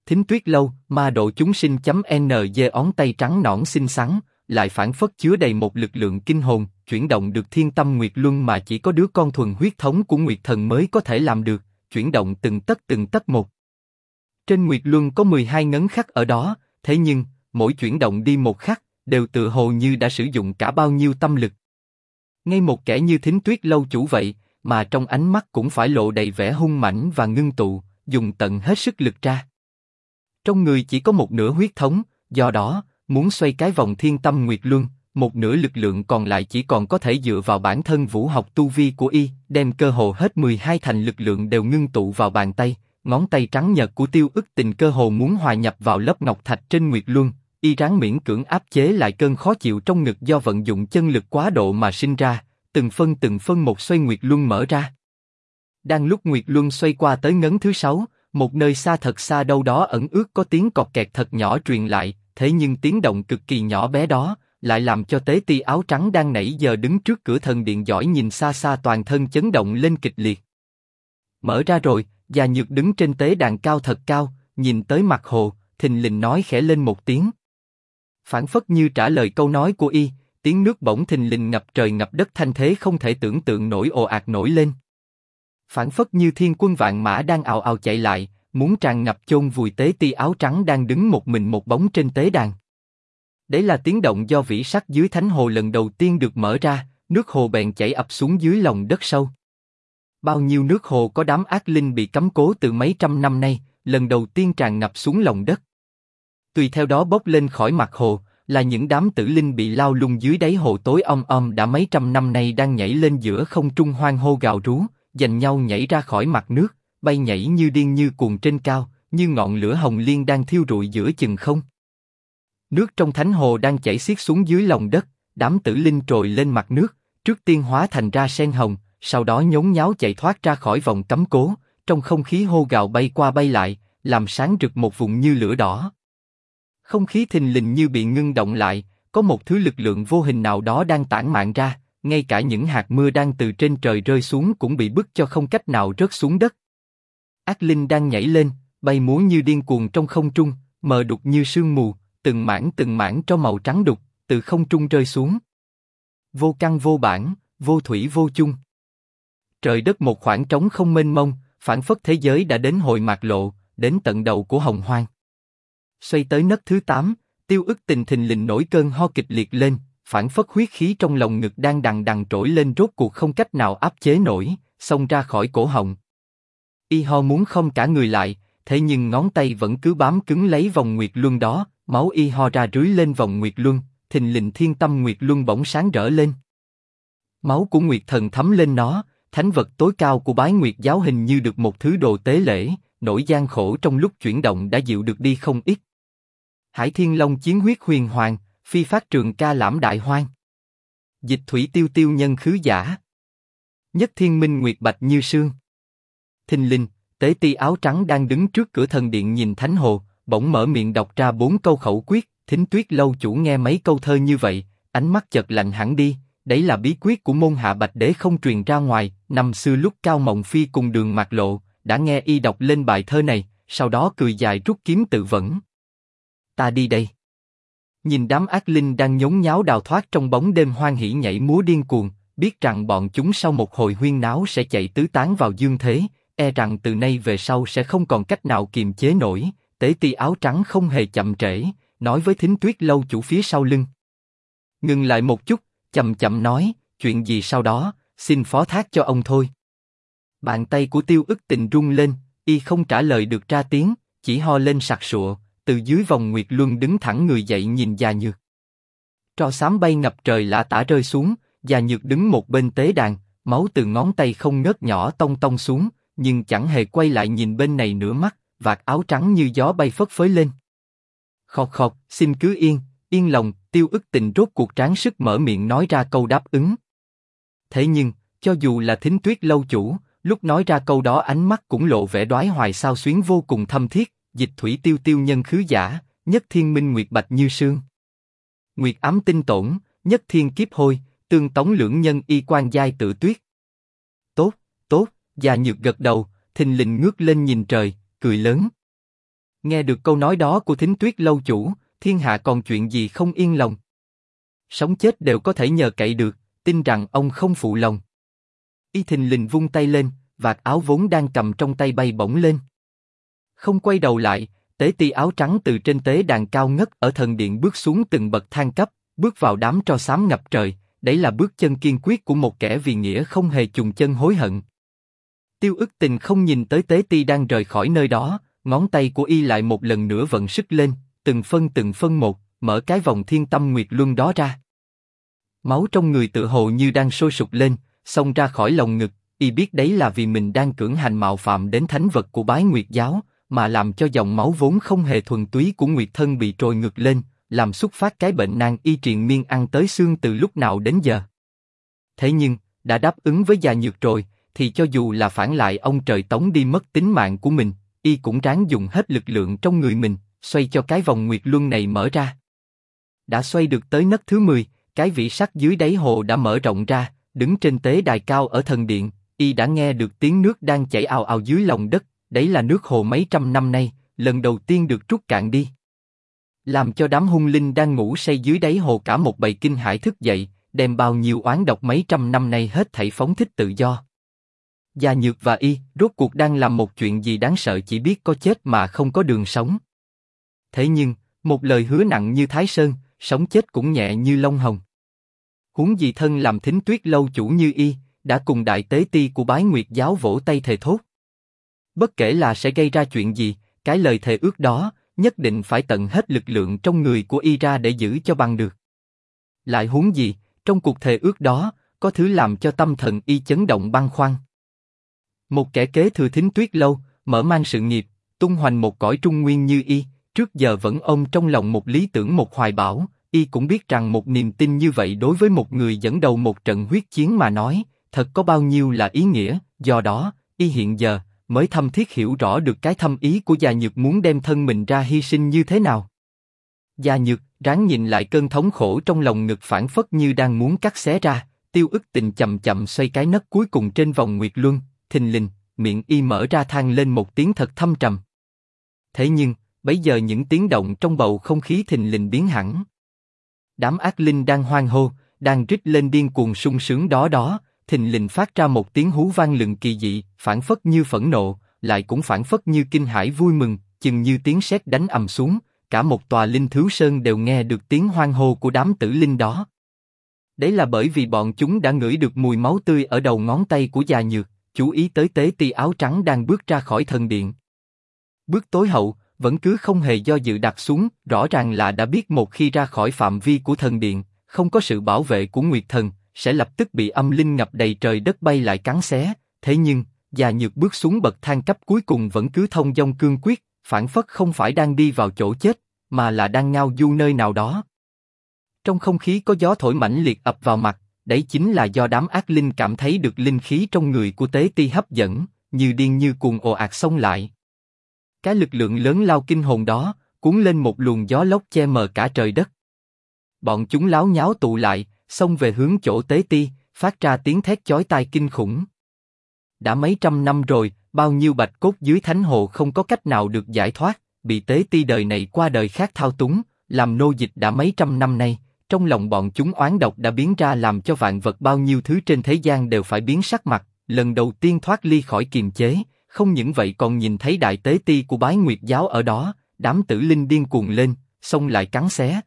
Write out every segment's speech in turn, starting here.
Thính Tuyết Lâu, ma độ chúng sinh.ng ón tay trắng nõn xinh xắn, lại phảng phất chứa đầy một lực lượng kinh hồn, chuyển động được thiên tâm Nguyệt Luân mà chỉ có đứa con thuần huyết thống của Nguyệt Thần mới có thể làm được, chuyển động từng tấc một. Trên Nguyệt Luân có 12 ngấn khắc ở đó, thế nhưng, mỗi chuyển động đi một khắc, đều tựa hồ như đã sử dụng cả bao nhiêu tâm lực. Ngay một kẻ như Thính Tuyết Lâu chủ vậy, mà trong ánh mắt cũng phải lộ đầy vẻ hung mãnh và ngưng tụ, dùng tận hết sức lực ra. Trong người chỉ có một nửa huyết thống, do đó, muốn xoay cái vòng thiên tâm Nguyệt Luân, một nửa lực lượng còn lại chỉ còn có thể dựa vào bản thân vũ học tu vi của y, đem cơ hồ hết 12 thành lực lượng đều ngưng tụ vào bàn tay, ngón tay trắng nhợt của Tiêu Ức Tình cơ hồ muốn hòa nhập vào lớp ngọc thạch trên Nguyệt Luân, y ráng miễn cưỡng áp chế lại cơn khó chịu trong ngực do vận dụng chân lực quá độ mà sinh ra, từng phân một xoay Nguyệt Luân mở ra. Đang lúc Nguyệt Luân xoay qua tới ngấn thứ 6, một nơi xa thật xa đâu đó ẩn ước có tiếng cọt kẹt thật nhỏ truyền lại, thế nhưng tiếng động cực kỳ nhỏ bé đó, lại làm cho Tế Ti áo trắng đang nãy giờ đứng trước cửa thần điện giỏi nhìn xa xa toàn thân chấn động lên kịch liệt. Mở ra rồi, Già Nhược đứng trên tế đàn cao thật cao, nhìn tới mặt hồ, thình lình nói khẽ lên một tiếng. Phảng phất như trả lời câu nói của y, tiếng nước bỗng thình lình ngập trời ngập đất thanh thế không thể tưởng tượng nổi ồ ạt nổi lên. Phảng phất như thiên quân vạn mã đang ào ào chạy lại, muốn tràn ngập chôn vùi Tế Ti áo trắng đang đứng một mình một bóng trên tế đàn. Đấy là tiếng động do vĩ sắc dưới thánh hồ lần đầu tiên được mở ra, nước hồ bèn chảy ập xuống dưới lòng đất sâu. Bao nhiêu nước hồ có đám ác linh bị cấm cố từ mấy trăm năm nay, lần đầu tiên tràn ngập xuống lòng đất. Tùy theo đó bốc lên khỏi mặt hồ, là những đám tử linh bị lao lung dưới đáy hồ tối đã mấy trăm năm nay đang nhảy lên giữa không trung hoang hô gào rú, giành nhau nhảy ra khỏi mặt nước, bay nhảy như điên như cuồng trên cao, như ngọn lửa hồng liên đang thiêu rụi giữa chừng không. Nước trong thánh hồ đang chảy xiết xuống dưới lòng đất, đám tử linh trồi lên mặt nước, trước tiên hóa thành ra sen hồng, sau đó nhốn nháo chạy thoát ra khỏi vòng cấm cố, trong không khí hô gào bay qua bay lại, làm sáng rực một vùng như lửa đỏ. Không khí thình lình như bị ngưng động lại, có một thứ lực lượng vô hình nào đó đang tản mạn ra, ngay cả những hạt mưa đang từ trên trời rơi xuống cũng bị bức cho không cách nào rớt xuống đất. Ác linh đang nhảy lên, bay múa như điên cuồng trong không trung, mờ đục như sương mù, từng mảng tro màu trắng đục, từ không trung rơi xuống. Vô căn vô bản, vô thủy vô chung. Trời đất một khoảng trống không mênh mông, phảng phất thế giới đã đến hồi mạt lộ, đến tận đầu của hồng hoang. Xoay tới nấc thứ 8, Tiêu Ức Tình thình lình nổi cơn ho kịch liệt lên, phảng phất huyết khí trong lồng ngực đang đằng đằng trỗi lên rốt cuộc không cách nào áp chế nổi, xông ra khỏi cổ họng. Y ho muốn không cả người lại, thế nhưng ngón tay vẫn cứ bám cứng lấy vòng Nguyệt Luân đó, máu y ho ra rưới lên vòng Nguyệt Luân, thình lình thiên tâm Nguyệt Luân bỗng sáng rỡ lên. Máu của Nguyệt Thần thấm lên nó, thánh vật tối cao của Bái Nguyệt giáo hình như được một thứ đồ tế lễ, nỗi gian khổ trong lúc chuyển động đã dịu được đi không ít. Hải Thiên Long chiến huyết huyền hoàng, phi phát trường ca lãm đại hoang. Dịch thủy tiêu tiêu nhân khứ giả. Nhất thiên minh nguyệt bạch như sương. Thình lình, Tế Ti áo trắng đang đứng trước cửa thần điện nhìn thánh hồ, bỗng mở miệng đọc ra 4 câu khẩu quyết. Thính Tuyết Lâu chủ nghe mấy câu thơ như vậy, ánh mắt chợt lạnh hẳn đi. Đấy là bí quyết của môn hạ Bạch Đế không truyền ra ngoài. Năm xưa lúc Cao Mộng Phi cùng Đường Mạc Lộ đã nghe y đọc lên bài thơ này, sau đó cười dài rút kiếm tự vẫn. Ta đi đây. Nhìn đám ác linh đang nhốn nháo đào thoát trong bóng đêm hoan hỉ nhảy múa điên cuồng, biết rằng bọn chúng sau một hồi huyên náo sẽ chạy tứ tán vào dương thế, e rằng từ nay về sau sẽ không còn cách nào kiềm chế nổi. Tế Ti áo trắng không hề chậm trễ, nói với Thính Tuyết Lâu chủ phía sau lưng. Ngừng lại một chút, chậm chậm nói, chuyện gì sau đó, xin phó thác cho ông thôi. Bàn tay của Tiêu Ức Tình rung lên, y không trả lời được ra tiếng, chỉ ho lên sặc sụa, từ dưới vòng Nguyệt Luân đứng thẳng người dậy nhìn Già Nhược. Tro xám bay ngập trời lả tả rơi xuống, Già Nhược đứng một bên tế đàn, máu từ ngón tay không ngớt nhỏ tông tông xuống, nhưng chẳng hề quay lại nhìn bên này nửa mắt, vạt áo trắng như gió bay phất phới lên. Khọt khọt, xin cứ yên lòng. Tiêu Ức Tình rốt cuộc tráng sức mở miệng nói ra câu đáp ứng. Thế nhưng, cho dù là Thính Tuyết Lâu chủ, lúc nói ra câu đó ánh mắt cũng lộ vẻ đoái hoài sao xuyến vô cùng thâm thiết. Dịch thủy tiêu tiêu nhân khứ giả, nhất thiên minh nguyệt bạch như sương. Nguyệt ám tinh tổn, nhất thiên kiếp hôi, tương tống lưỡng nhân y quan giai tự tuyết. Tốt, Già Nhược gật đầu, thình lình ngước lên nhìn trời, cười lớn. Nghe được câu nói đó của Thính Tuyết lâu chủ, thiên hạ còn chuyện gì không yên lòng. Sống chết đều có thể nhờ cậy được, tin rằng ông không phụ lòng. Y thình lình vung tay lên, vạt áo vốn đang cầm trong tay bay bổng lên. Không quay đầu lại, tế ti áo trắng từ trên tế đàn cao ngất ở thần điện bước xuống từng bậc thang cấp, bước vào đám tro xám ngập trời. Đấy là bước chân kiên quyết của một kẻ vì nghĩa không hề chùn chân hối hận. Tiêu Ức Tình không nhìn tới tế ti đang rời khỏi nơi đó, ngón tay của y lại một lần nữa vận sức lên, từng phân một, mở cái vòng thiên tâm nguyệt luân đó ra. Máu trong người tựa hồ như đang sôi sục lên, xông ra khỏi lồng ngực. Y biết đấy là vì mình đang cưỡng hành mạo phạm đến thánh vật của Bái Nguyệt giáo, mà làm cho dòng máu vốn không hề thuần túy của Nguyệt thân bị trồi ngược lên, làm xuất phát cái bệnh nan y triền miên ăn tới xương từ lúc nào đến giờ. Thế nhưng, đã đáp ứng với già nhược rồi, thì cho dù là phản lại ông trời tống đi mất tính mạng của mình, y cũng ráng dùng hết lực lượng trong người mình, xoay cho cái vòng nguyệt luân này mở ra. Đã xoay được tới nấc thứ 10, cái vĩ sắc dưới đáy hồ đã mở rộng ra, đứng trên tế đài cao ở thần điện, y đã nghe được tiếng nước đang chảy ào ào dưới lòng đất, đấy là nước hồ mấy trăm năm nay, lần đầu tiên được trút cạn đi. Làm cho đám hung linh đang ngủ say dưới đáy hồ cả một bầy kinh hãi thức dậy, đem bao nhiêu oán độc mấy trăm năm nay hết thảy phóng thích tự do. Già Nhược và y, rốt cuộc đang làm một chuyện gì đáng sợ, chỉ biết có chết mà không có đường sống. Thế nhưng, một lời hứa nặng như Thái Sơn, sống chết cũng nhẹ như lông hồng. Huống gì thân làm Thính Tuyết lâu chủ như y, đã cùng đại tế ti của Bái Nguyệt giáo vỗ tay thề thốt. Bất kể là sẽ gây ra chuyện gì, cái lời thề ước đó, nhất định phải tận hết lực lượng trong người của y ra để giữ cho bằng được. Lại huống gì, trong cuộc thề ước đó, có thứ làm cho tâm thần y chấn động băn khoăn. Một kẻ kế thừa Thính Tuyết lâu, mở mang sự nghiệp, tung hoành một cõi trung nguyên như y, trước giờ vẫn ôm trong lòng một lý tưởng, một hoài bão. Y cũng biết rằng một niềm tin như vậy đối với một người dẫn đầu một trận huyết chiến mà nói, thật có bao nhiêu là ý nghĩa. Do đó, y hiện giờ mới thâm thiết hiểu rõ được cái thâm ý của Già Nhược muốn đem thân mình ra hy sinh như thế nào. Già Nhược ráng nhìn lại cơn thống khổ trong lòng ngực phảng phất như đang muốn cắt xé ra. Tiêu Ức Tình chậm chậm xoay cái nấc cuối cùng trên vòng nguyệt luân, thình lình miệng y mở ra than lên một tiếng thật thâm trầm. Thế nhưng bấy giờ những tiếng động trong bầu không khí thình lình biến hẳn. Đám ác linh đang hoan hô, đang rít lên điên cuồng sung sướng đó, thình lình phát ra một tiếng hú vang lừng kỳ dị, phảng phất như phẫn nộ, lại cũng phảng phất như kinh hãi vui mừng, chừng như tiếng sét đánh ầm xuống, cả một tòa linh thứu sơn đều nghe được tiếng hoan hô của đám tử linh đó. Đấy là bởi vì bọn chúng đã ngửi được mùi máu tươi ở đầu ngón tay của Già Nhược, chú ý tới tế ti áo trắng đang bước ra khỏi thần điện. Bước tối hậu, vẫn cứ không hề do dự đặt xuống, rõ ràng là đã biết một khi ra khỏi phạm vi của thần điện, không có sự bảo vệ của Nguyệt Thần, sẽ lập tức bị âm linh ngập đầy trời đất bay lại cắn xé. Thế nhưng, Già Nhược bước xuống bậc thang cấp cuối cùng vẫn cứ thông dong cương quyết, phảng phất không phải đang đi vào chỗ chết, mà là đang ngao du nơi nào đó. Trong không khí có gió thổi mãnh liệt ập vào mặt, đấy chính là do đám ác linh cảm thấy được linh khí trong người của tế ti hấp dẫn, như điên như cuồng ồ ạt xông lại. Cái lực lượng lớn lao kinh hồn đó, cuốn lên một luồng gió lốc che mờ cả trời đất. Bọn chúng láo nháo tụ lại, xông về hướng chỗ tế ti, phát ra tiếng thét chói tai kinh khủng. Đã mấy trăm năm rồi, bao nhiêu bạch cốt dưới thánh hồ không có cách nào được giải thoát, bị tế ti đời này qua đời khác thao túng, làm nô dịch đã mấy trăm năm nay. Trong lòng bọn chúng oán độc đã biến ra làm cho vạn vật bao nhiêu thứ trên thế gian đều phải biến sắc mặt, lần đầu tiên thoát ly khỏi kiềm chế. Không những vậy còn nhìn thấy đại tế ti của Bái Nguyệt giáo ở đó, đám tử linh điên cuồng lên, xông lại cắn xé.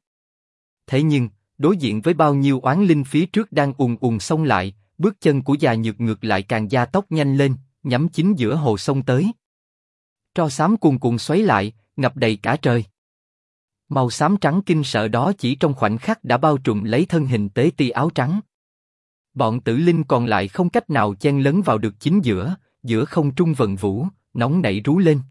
Thế nhưng, đối diện với bao nhiêu oán linh phía trước đang ùn ùn xông lại, bước chân của Già Nhược ngược lại càng gia tốc nhanh lên, nhắm chính giữa hồ sông tới. Tro xám cuồn cuộn xoáy lại, ngập đầy cả trời. Màu xám trắng kinh sợ đó chỉ trong khoảnh khắc đã bao trùm lấy thân hình tế ti áo trắng. Bọn tử linh còn lại không cách nào chen lấn vào được chính giữa, giữa không trung vần vũ, nóng nảy rú lên.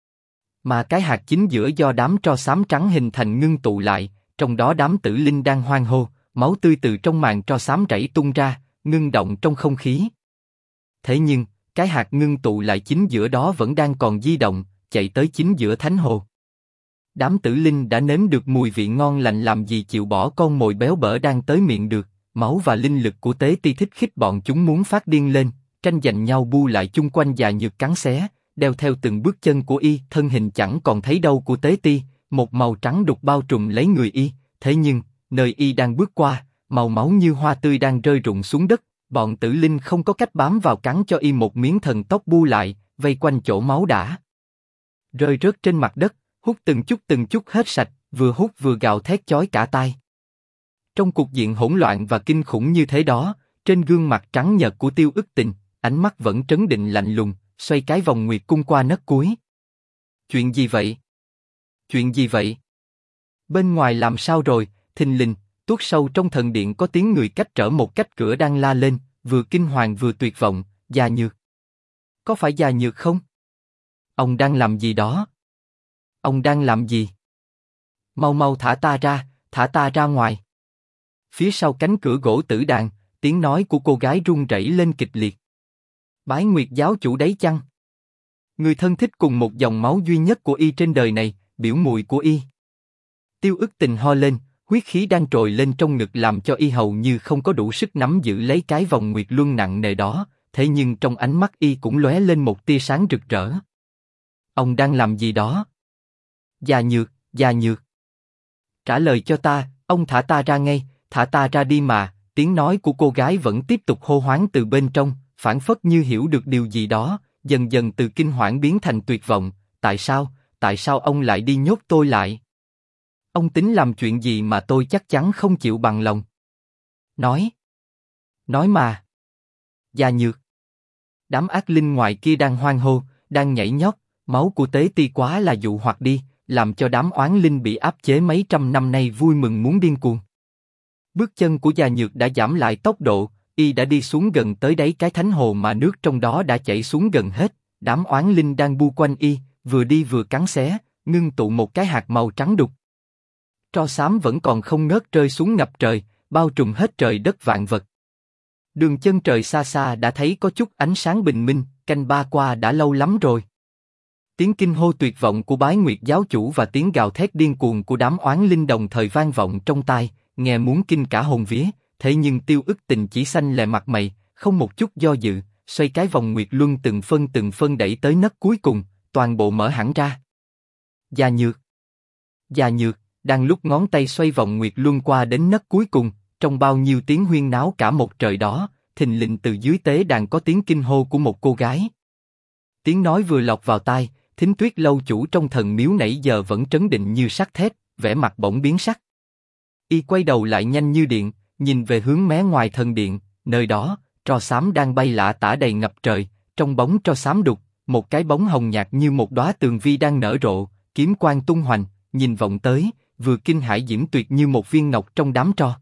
Mà cái hạt chính giữa do đám tro xám trắng hình thành ngưng tụ lại, trong đó đám tử linh đang hoan hô, máu tươi từ trong màn tro xám rảy tung ra, ngưng động trong không khí. Thế nhưng, cái hạt ngưng tụ lại chính giữa đó vẫn đang còn di động, chạy tới chính giữa thánh hồ. Đám tử linh đã nếm được mùi vị ngon lành, làm gì chịu bỏ con mồi béo bở đang tới miệng được. Máu và linh lực của tế ti thích khích bọn chúng muốn phát điên lên, tranh giành nhau bu lại chung quanh Già Nhược cắn xé. đeo theo từng bước chân của y, thân hình chẳng còn thấy đâu của Tế Ti, một màu trắng đục bao trùm lấy người y, thế nhưng, nơi y đang bước qua, màu máu như hoa tươi đang rơi rụng xuống đất, bọn tử linh không có cách bám vào cắn cho y một miếng thần tóc bu lại, vây quanh chỗ máu đã rơi rớt trên mặt đất, hút từng chút hết sạch, vừa hút vừa gào thét chói cả tai. Trong cục diện hỗn loạn và kinh khủng như thế đó, trên gương mặt trắng nhợt của Tiêu Ức Tình, ánh mắt vẫn trấn định lạnh lùng, xoay cái vòng nguyệt cung qua nấc cuối. Chuyện gì vậy? Chuyện gì vậy? Bên ngoài làm sao rồi? Thình lình, tuốt sâu trong thần điện có tiếng người cách trở một cách cửa đang la lên, vừa kinh hoàng vừa tuyệt vọng. Gia Nhược. Có phải Gia Nhược không? Ông đang làm gì đó? Ông đang làm gì? Mau mau thả ta ra ngoài. Phía sau cánh cửa gỗ tử đàn, tiếng nói của cô gái run rẩy lên kịch liệt. Bái Nguyệt giáo chủ đấy chăng? Người thân thích cùng một dòng máu duy nhất của y trên đời này, biểu muội của y. Tiêu Ức Tình ho lên, huyết khí đang trồi lên trong ngực làm cho y hầu như không có đủ sức nắm giữ lấy cái vòng nguyệt luân nặng nề đó, thế nhưng trong ánh mắt y cũng lóe lên một tia sáng rực rỡ. Ông đang làm gì đó? Gia Nhược. Trả lời cho ta, ông thả ta ra ngay, thả ta ra đi mà. Tiếng nói của cô gái vẫn tiếp tục hô hoán từ bên trong, phảng phất như hiểu được điều gì đó, dần dần từ kinh hoảng biến thành tuyệt vọng. Tại sao ông lại đi nhốt tôi lại? Ông tính làm chuyện gì mà tôi chắc chắn không chịu bằng lòng? Nói mà. Gia Nhược. Đám ác linh ngoài kia đang hoan hô, đang nhảy nhót, máu của Tế Ti quá là dụ hoặc đi, làm cho đám oán linh bị áp chế mấy trăm năm nay vui mừng muốn điên cuồng. Bước chân của Gia Nhược đã giảm lại tốc độ, y đã đi xuống gần tới đáy cái thánh hồ mà nước trong đó đã chảy xuống gần hết. Đám oán linh đang bu quanh y, vừa đi vừa cắn xé, ngưng tụ một cái hạt màu trắng đục. Tro xám vẫn còn không ngớt rơi xuống ngập trời, bao trùm hết trời đất vạn vật. Đường chân trời xa xa đã thấy có chút ánh sáng bình minh, canh ba qua đã lâu lắm rồi. Tiếng kinh hô tuyệt vọng của Bái Nguyệt giáo chủ và tiếng gào thét điên cuồng của đám oán linh đồng thời vang vọng trong tai, nghe muốn kinh cả hồn vía. Thế nhưng Tiêu Ức Tình chỉ xanh lè mặt mày, không một chút do dự, xoay cái vòng nguyệt luân từng phân đẩy tới nấc cuối cùng, toàn bộ mở hẳn ra. Gia Nhược, đang lúc ngón tay xoay vòng nguyệt luân qua đến nấc cuối cùng, trong bao nhiêu tiếng huyên náo cả một trời đó, thình lình từ dưới tế đàn có tiếng kinh hô của một cô gái. Tiếng nói vừa lọt vào tai, Thính Tuyết lâu chủ trong thần miếu nãy giờ vẫn trấn định như sắt thép, vẻ mặt bỗng biến sắc. Y quay đầu lại nhanh như điện, nhìn về hướng mé ngoài thần điện, nơi đó, tro xám đang bay lả tả đầy ngập trời, trong bóng tro xám đục, một cái bóng hồng nhạt như một đóa tường vi đang nở rộ, kiếm quang tung hoành, nhìn vọng tới, vừa kinh hãi diễm tuyệt như một viên ngọc trong đám tro.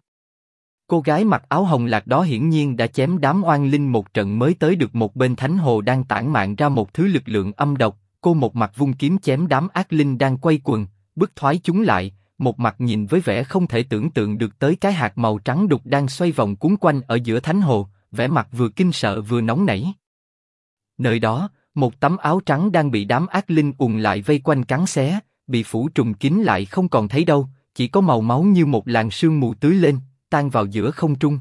Cô gái mặc áo hồng lạc đó hiển nhiên đã chém đám oan linh một trận mới tới được một bên thánh hồ đang tản mạn ra một thứ lực lượng âm độc, cô một mặt vung kiếm chém đám ác linh đang quay quần, bức thoái chúng lại, một mặt nhìn với vẻ không thể tưởng tượng được tới cái hạt màu trắng đục đang xoay vòng cuốn quanh ở giữa thánh hồ, vẻ mặt vừa kinh sợ vừa nóng nảy. Nơi đó, một tấm áo trắng đang bị đám ác linh ùn lại vây quanh cắn xé, bị phủ trùm kín lại không còn thấy đâu, chỉ có màu máu như một làn sương mù tưới lên, tan vào giữa không trung.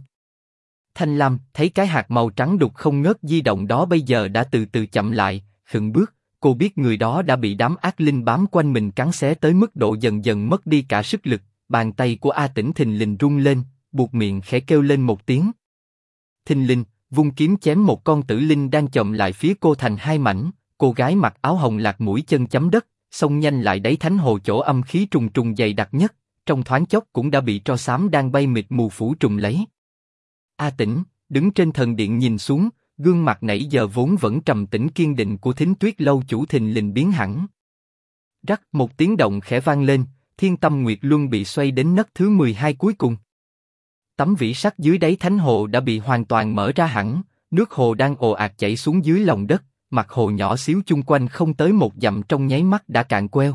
Thanh Lam thấy cái hạt màu trắng đục không ngớt di động đó bây giờ đã từ từ chậm lại, khựng bước. Cô biết người đó đã bị đám ác linh bám quanh mình cắn xé tới mức độ dần dần mất đi cả sức lực. Bàn tay của A Tĩnh thình lình rung lên, buột miệng khẽ kêu lên một tiếng. Thình lình, vung kiếm chém một con tử linh đang chồm lại phía cô thành hai mảnh. Cô gái mặc áo hồng lạc mũi chân chấm đất, xông nhanh lại đáy thánh hồ chỗ âm khí trùng trùng dày đặc nhất, trong thoáng chốc cũng đã bị tro xám đang bay mịt mù phủ trùm lấy. A Tĩnh đứng trên thần điện nhìn xuống. Gương mặt nãy giờ vốn vẫn trầm tĩnh kiên định của Thính Tuyết lâu chủ thình lình biến hẳn. Rắc một tiếng động khẽ vang lên, Thiên Tâm Nguyệt Luân bị xoay đến nấc thứ 12 cuối cùng. Tấm vĩ sắt dưới đáy thánh hồ đã bị hoàn toàn mở ra hẳn, nước hồ đang ồ ạt chảy xuống dưới lòng đất, mặt hồ nhỏ xíu chung quanh không tới một dặm trong nháy mắt đã cạn queo.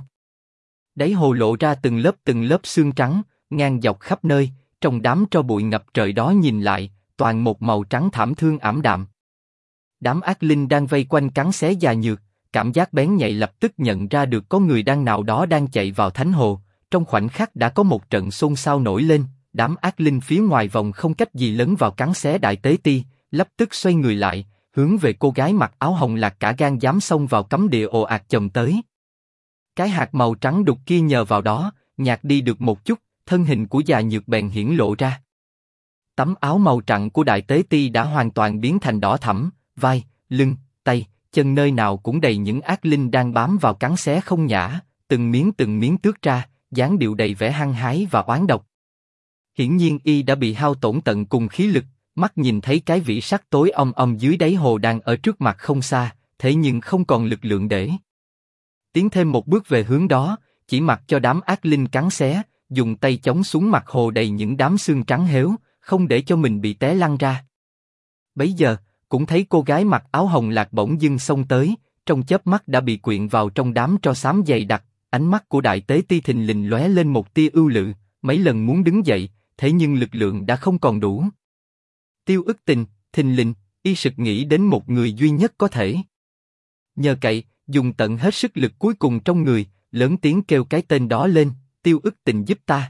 Đáy hồ lộ ra từng lớp xương trắng, ngang dọc khắp nơi, trong đám tro bụi ngập trời đó nhìn lại, toàn một màu trắng thảm thương ảm đạm. Đám ác linh đang vây quanh cắn xé Gia Nhược, cảm giác bén nhạy lập tức nhận ra được có người nào đó đang chạy vào thánh hồ. Trong khoảnh khắc đã có một trận xôn xao nổi lên, đám ác linh phía ngoài vòng không cách gì lấn vào cắn xé Đại Tế Ti, lập tức xoay người lại, hướng về cô gái mặc áo hồng Lạc cả gan dám xông vào cấm địa ồ ạt chồng tới. Cái hạt màu trắng đục kia nhờ vào đó, nhạt đi được một chút, thân hình của già nhược bèn hiển lộ ra. Tấm áo màu trắng của đại tế ti đã hoàn toàn biến thành đỏ thẫm, vai, lưng, tay, chân nơi nào cũng đầy những ác linh đang bám vào cắn xé không nhả, từng miếng tước ra, dáng điệu đầy vẻ hăng hái và oán độc. Hiển nhiên y đã bị hao tổn tận cùng khí lực, mắt nhìn thấy cái vĩ sắc tối om om dưới đáy hồ đang ở trước mặt không xa, thế nhưng không còn lực lượng để tiến thêm một bước về hướng đó, chỉ mặc cho đám ác linh cắn xé, dùng tay chống xuống mặt hồ đầy những đám xương trắng héo, không để cho mình bị té lăn ra. Bấy giờ, cũng thấy cô gái mặc áo hồng Lạc bỗng dưng xông tới, trong chớp mắt đã bị quyện vào trong đám tro xám dày đặc, ánh mắt của đại tế ti thình lình lóe lên một tia ưu lự, mấy lần muốn đứng dậy, thế nhưng lực lượng đã không còn đủ. Tiêu Ức Tình, thình lình, y sực nghĩ đến một người duy nhất có thể nhờ cậy, dùng tận hết sức lực cuối cùng trong người, lớn tiếng kêu cái tên đó lên, Tiêu Ức Tình giúp ta.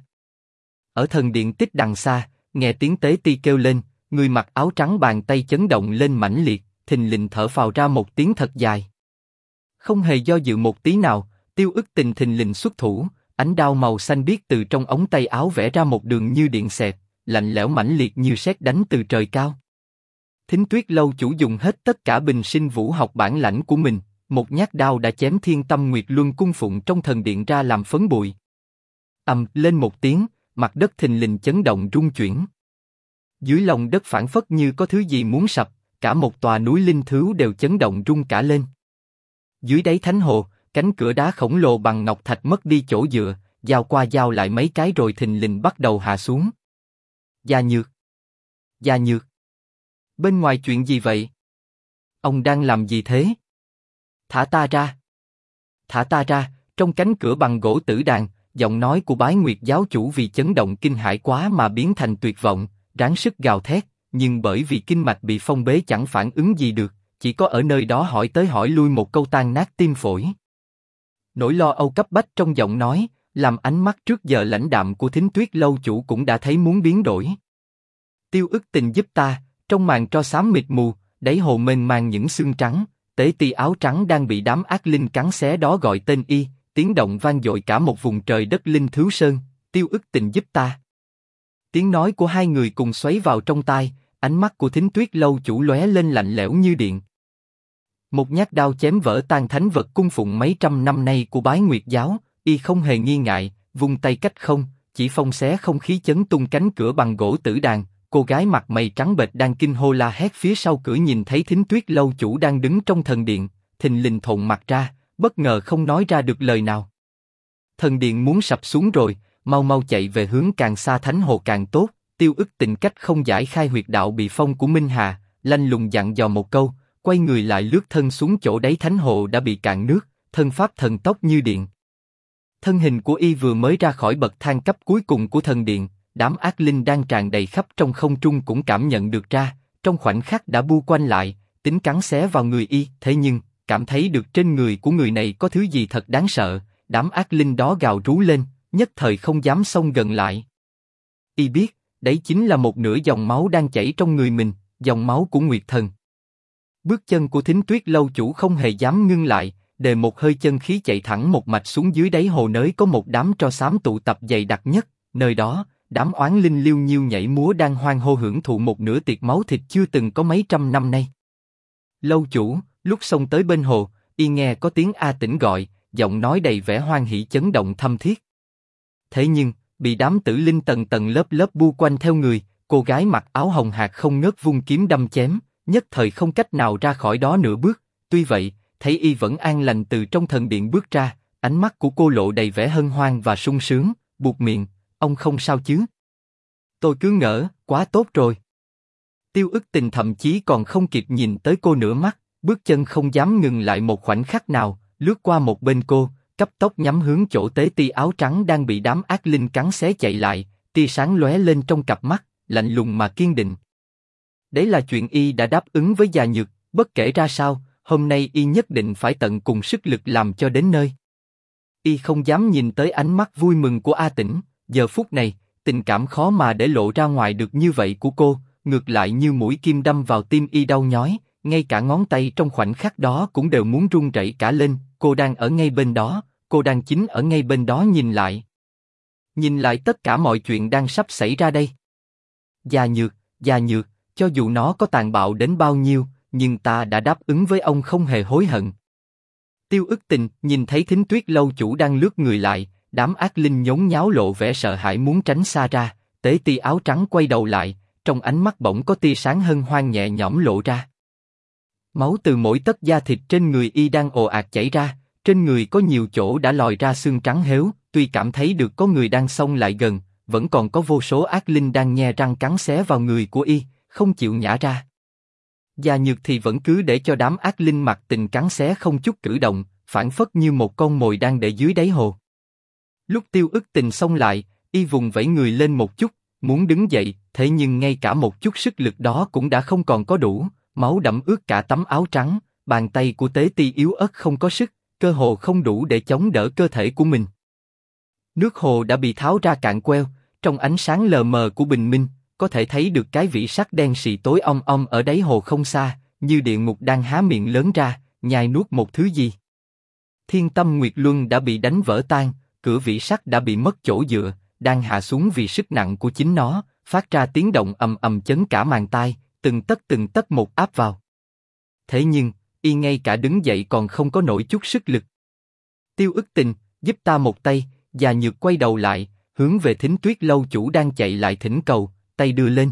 Ở thần điện tích đằng xa, nghe tiếng tế ti kêu lên, người mặc áo trắng bàn tay chấn động lên mãnh liệt, thình lình thở phào ra một tiếng thật dài. Không hề do dự một tí nào, Tiêu Ức Tình thình lình xuất thủ, ánh đao màu xanh biếc từ trong ống tay áo vẽ ra một đường như điện xẹt, lạnh lẽo mãnh liệt như sét đánh từ trời cao. Thính Tuyết lâu chủ dùng hết tất cả bình sinh vũ học bản lãnh của mình, một nhát đao đã chém Thiên Tâm Nguyệt Luân cung phụng trong thần điện ra làm phấn bụi. Ầm lên một tiếng, mặt đất thình lình chấn động rung chuyển. Dưới lòng đất phảng phất như có thứ gì muốn sập, cả một tòa núi linh thứu đều chấn động rung cả lên. Dưới đáy thánh hồ, cánh cửa đá khổng lồ bằng ngọc thạch mất đi chỗ dựa, giao qua giao lại mấy cái rồi thình lình bắt đầu hạ xuống. Gia Nhược, Gia Nhược, bên ngoài chuyện gì vậy? Ông đang làm gì thế? Thả ta ra! Thả ta ra! Trong cánh cửa bằng gỗ tử đàn, giọng nói của Bái Nguyệt giáo chủ vì chấn động kinh hãi quá mà biến thành tuyệt vọng, ráng sức gào thét, nhưng bởi vì kinh mạch bị phong bế chẳng phản ứng gì được, chỉ có ở nơi đó hỏi tới hỏi lui một câu tan nát tim phổi. Nỗi lo âu cấp bách trong giọng nói, làm ánh mắt trước giờ lãnh đạm của Thính Tuyết lâu chủ cũng đã thấy muốn biến đổi. Tiêu Ức Tình giúp ta, trong màn tro xám mịt mù, đáy hồ mênh mang những xương trắng, tế ti áo trắng đang bị đám ác linh cắn xé đó gọi tên y, tiếng động vang dội cả một vùng trời đất linh thứu sơn, Tiêu Ức Tình giúp ta. Tiếng nói của hai người cùng xoáy vào trong tai, ánh mắt của Thính Tuyết lâu chủ lóe lên lạnh lẽo như điện. Một nhát đao chém vỡ tan thánh vật cung phụng mấy trăm năm nay của Bái Nguyệt giáo, y không hề nghi ngại, vung tay cách không, chỉ phong xé không khí chấn tung cánh cửa bằng gỗ tử đàn. Cô gái mặt mày trắng bệch đang kinh hô la hét phía sau cửa nhìn thấy Thính Tuyết lâu chủ đang đứng trong thần điện, thình lình thộn mặt ra, bất ngờ không nói ra được lời nào. Thần điện muốn sập xuống rồi, mau mau chạy về hướng càng xa thánh hồ càng tốt. Tiêu Ức Tình cách không giải khai huyệt đạo bị phong của Minh Hà, lanh lùng dặn dò một câu, quay người lại lướt thân xuống chỗ đáy thánh hồ đã bị cạn nước, thân pháp thần tốc như điện. Thân hình của y vừa mới ra khỏi bậc thang cấp cuối cùng của thần điện, đám ác linh đang tràn đầy khắp trong không trung cũng cảm nhận được ra, trong khoảnh khắc đã bu quanh lại, tính cắn xé vào người y. Thế nhưng, cảm thấy được trên người của người này có thứ gì thật đáng sợ, đám ác linh đó gào rú lên, nhất thời không dám xông gần lại. Y biết, đấy chính là một nửa dòng máu đang chảy trong người mình, dòng máu của Nguyệt Thần. Bước chân của Thính Tuyết lâu chủ không hề dám ngưng lại, đề một hơi chân khí chạy thẳng một mạch xuống dưới đáy hồ nơi có một đám tro xám tụ tập dày đặc nhất, nơi đó, đám oán linh liêu nhiêu nhảy múa đang hoan hô hưởng thụ một nửa tiệc máu thịt chưa từng có mấy trăm năm nay. Lâu chủ, lúc xông tới bên hồ, y nghe có tiếng A Tĩnh gọi, giọng nói đầy vẻ hoan hỉ chấn động thâm thiết. Thế nhưng, bị đám tử linh tầng tầng lớp lớp bu quanh theo người, cô gái mặc áo hồng hạc không ngớt vung kiếm đâm chém, nhất thời không cách nào ra khỏi đó nửa bước. Tuy vậy, thấy y vẫn an lành từ trong thần điện bước ra, ánh mắt của cô lộ đầy vẻ hân hoan và sung sướng, buột miệng, ông không sao chứ? Tôi cứ ngỡ, quá tốt rồi. Tiêu Ức Tình thậm chí còn không kịp nhìn tới cô nửa mắt, bước chân không dám ngừng lại một khoảnh khắc nào, lướt qua một bên cô, cấp tốc nhắm hướng chỗ tế ti áo trắng đang bị đám ác linh cắn xé chạy lại, tia sáng lóe lên trong cặp mắt, lạnh lùng mà kiên định. Đấy là chuyện y đã đáp ứng với Già Nhược, bất kể ra sao, hôm nay y nhất định phải tận cùng sức lực làm cho đến nơi. Y không dám nhìn tới ánh mắt vui mừng của A Tĩnh, giờ phút này, tình cảm khó mà để lộ ra ngoài được như vậy của cô, ngược lại như mũi kim đâm vào tim y đau nhói, ngay cả ngón tay trong khoảnh khắc đó cũng đều muốn run rẩy cả lên. Cô đang ở ngay bên đó, cô đang chính ở ngay bên đó nhìn lại tất cả mọi chuyện đang sắp xảy ra đây. Gia Nhược, cho dù nó có tàn bạo đến bao nhiêu, nhưng ta đã đáp ứng với ông không hề hối hận. Tiêu Ức Tình nhìn thấy Thính Tuyết lâu chủ đang lướt người lại, đám ác linh nhốn nháo lộ vẻ sợ hãi muốn tránh xa ra. Tế Ti áo trắng quay đầu lại, trong ánh mắt bỗng có tia sáng hân hoan nhẹ nhõm lộ ra. Máu từ mỗi tấc da thịt trên người y đang ồ ạt chảy ra, trên người có nhiều chỗ đã lòi ra xương trắng héo. Tuy cảm thấy được có người đang xông lại gần, vẫn còn có vô số ác linh đang nhe răng cắn xé vào người của y, không chịu nhả ra. Gia Nhược thì vẫn cứ để cho đám ác linh mặc tình cắn xé không chút cử động, phảng phất như một con mồi đang để dưới đáy hồ. Lúc Tiêu Ức Tình xông lại, y vùng vẫy người lên một chút, muốn đứng dậy, thế nhưng ngay cả một chút sức lực đó cũng đã không còn có đủ, máu đẫm ướt cả tấm áo trắng, bàn tay của Tế Ti yếu ớt không có sức, cơ hồ không đủ để chống đỡ cơ thể của mình. Nước hồ đã bị tháo ra cạn queo, trong ánh sáng lờ mờ của bình minh, có thể thấy được cái vĩ sắc đen sì tối om om ở đáy hồ không xa, như địa ngục đang há miệng lớn ra, nhai nuốt một thứ gì. Thiên Tâm Nguyệt Luân đã bị đánh vỡ tan, cửa vĩ sắc đã bị mất chỗ dựa, đang hạ xuống vì sức nặng của chính nó, phát ra tiếng động ầm ầm chấn cả màng tai, từng tấc một áp vào. Thế nhưng, y ngay cả đứng dậy còn không có nổi chút sức lực. Tiêu Ức Tình, giúp ta một tay. Gia Nhược quay đầu lại, hướng về Thính Tuyết lâu chủ đang chạy lại thỉnh cầu, tay đưa lên.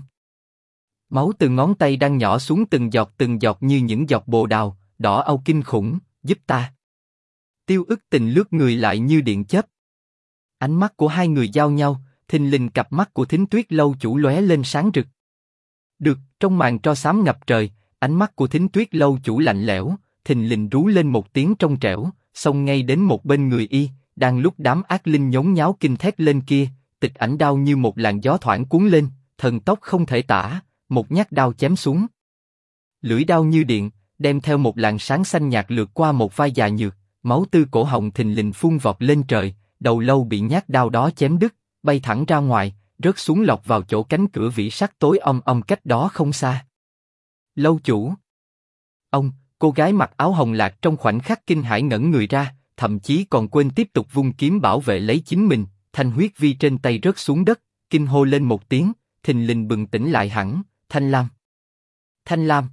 Máu từ ngón tay đang nhỏ xuống từng giọt như những giọt bồ đào, đỏ au kinh khủng. Giúp ta. Tiêu Ức Tình lướt người lại như điện chớp. Ánh mắt của hai người giao nhau, thình lình cặp mắt của Thính Tuyết lâu chủ lóe lên sáng rực. Được, trong màn tro xám ngập trời, ánh mắt của Thính Tuyết lâu chủ lạnh lẽo, thình lình rú lên một tiếng trong trẻo, xông ngay đến một bên người y. Đang lúc đám ác linh nhốn nháo kinh thét lên kia, Tịch Ảnh đao như một làn gió thoảng cuốn lên, thần tốc không thể tả, một nhát đao chém xuống. Lưỡi đao như điện, đem theo một làn sáng xanh nhạt lướt qua một vai Gia Nhược, máu từ cổ họng thình lình phun vọt lên trời, đầu lâu bị nhát đao đó chém đứt, bay thẳng ra ngoài, rớt xuống lọt vào chỗ cánh cửa vĩ sắc tối om om cách đó không xa. Lâu chủ. Ông, cô gái mặc áo hồng lạc trong khoảnh khắc kinh hãi ngẩn người ra, thậm chí còn quên tiếp tục vung kiếm bảo vệ lấy chính mình. Thanh huyết vi trên tay rớt xuống đất, kinh hô lên một tiếng, thình lình bừng tỉnh lại hẳn. Thanh Lam. Thanh Lam.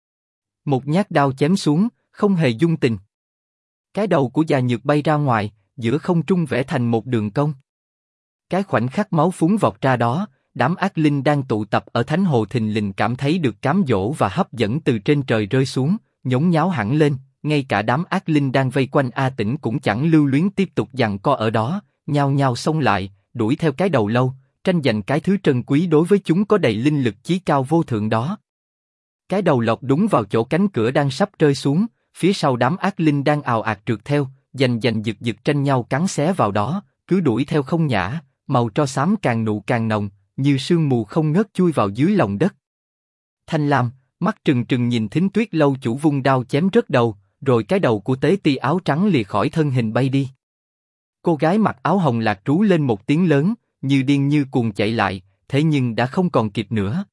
Một nhát đao chém xuống, không hề dung tình. Cái đầu của Gia Nhược bay ra ngoài, giữa không trung vẽ thành một đường cong. Cái khoảnh khắc máu phúng vọt ra đó, đám ác linh đang tụ tập ở thánh hồ thình lình cảm thấy được cám dỗ và hấp dẫn từ trên trời rơi xuống, nhốn nháo hẳn lên. Ngay cả đám ác linh đang vây quanh A Tĩnh cũng chẳng lưu luyến tiếp tục giằng co ở đó, nhao nhao xông lại, đuổi theo cái đầu lâu, tranh giành cái thứ trân quý đối với chúng có đầy linh lực chí cao vô thượng đó. Cái đầu lọt đúng vào chỗ cánh cửa đang sắp rơi xuống, phía sau đám ác linh đang ào ạt trượt theo, giành giật tranh nhau cắn xé vào đó, cứ đuổi theo không nhả, màu tro xám càng nụ càng nồng, như sương mù không ngớt chui vào dưới lòng đất. Thanh Lam, mắt trừng trừng nhìn Thính Tuyết lâu chủ vung đao chém rớt đầu, rồi cái đầu của Tế Ti áo trắng lìa khỏi thân hình bay đi. Cô gái mặc áo hồng lạc rú lên một tiếng lớn, như điên như cuồng chạy lại, thế nhưng đã không còn kịp nữa.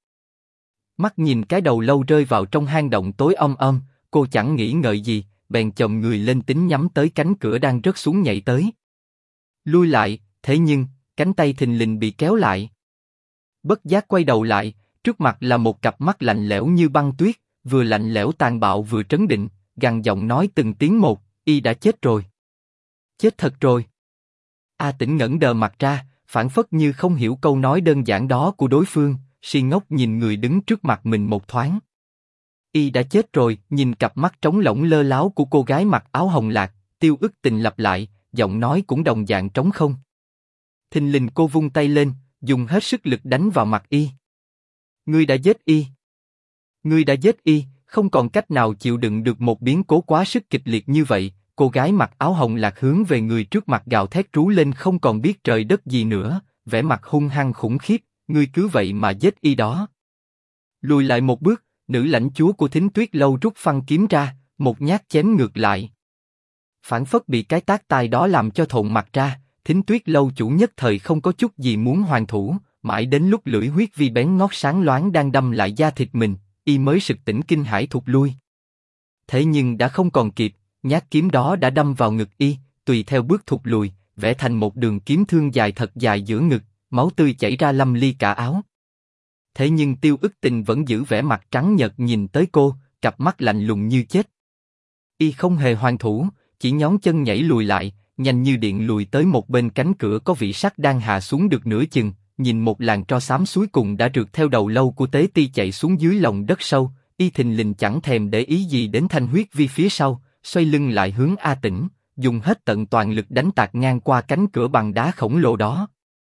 Mắt nhìn cái đầu lâu rơi vào trong hang động tối om om, cô chẳng nghĩ ngợi gì, bèn chồm người lên tính nhắm tới cánh cửa đang rớt xuống nhảy tới. Lui lại, thế nhưng cánh tay thình lình bị kéo lại. Bất giác quay đầu lại, trước mặt là một cặp mắt lạnh lẽo như băng tuyết, vừa lạnh lẽo tàn bạo vừa trấn định, gằn giọng nói từng tiếng một, y đã chết rồi. Chết thật rồi. A Tĩnh ngẩng đờ mặt ra, phảng phất như không hiểu câu nói đơn giản đó của đối phương, si ngốc nhìn người đứng trước mặt mình một thoáng. Y đã chết rồi, nhìn cặp mắt trống lỏng lơ láo của cô gái mặc áo hồng lạc, Tiêu Ức Tình lặp lại, giọng nói cũng đồng dạng trống không. Thình lình cô vung tay lên, dùng hết sức lực đánh vào mặt y. Ngươi đã giết y. Ngươi đã giết y, không còn cách nào chịu đựng được một biến cố quá sức kịch liệt như vậy. Cô gái mặc áo hồng lạc hướng về người trước mặt gào thét rú lên không còn biết trời đất gì nữa, vẻ mặt hung hăng khủng khiếp. Ngươi cứ vậy mà giết y đó. Lùi lại một bước, nữ lãnh chúa của Thính Tuyết lâu rút phăng kiếm ra, một nhát chém ngược lại. Phảng phất bị cái tát tai đó làm cho thộn mặt ra, Thính Tuyết lâu chủ nhất thời không có chút gì muốn hoàn thủ, mãi đến lúc lưỡi huyết vi bén ngót sáng loáng đang đâm lại da thịt mình, y mới sực tỉnh kinh hãi thụt lui. Thế nhưng đã không còn kịp, nhát kiếm đó đã đâm vào ngực y, tùy theo bước thụt lùi, vẽ thành một đường kiếm thương dài thật dài giữa ngực, máu tươi chảy ra lâm ly cả áo. Thế nhưng Tiêu Ức Tình vẫn giữ vẻ mặt trắng nhợt nhìn tới cô, cặp mắt lạnh lùng như chết. Y không hề hoàn thủ, chỉ nhón chân nhảy lùi lại, nhanh như điện lùi tới một bên cánh cửa có vị sắt đang hạ xuống được nửa chừng, nhìn một làn tro xám cuối cùng đã rượt theo đầu lâu của Tế Ti chạy xuống dưới lòng đất sâu, y thình lình chẳng thèm để ý gì đến Thanh Huyết Vi phía sau, xoay lưng lại hướng A Tĩnh, dùng hết tận toàn lực đánh tạt ngang qua cánh cửa bằng đá khổng lồ đó.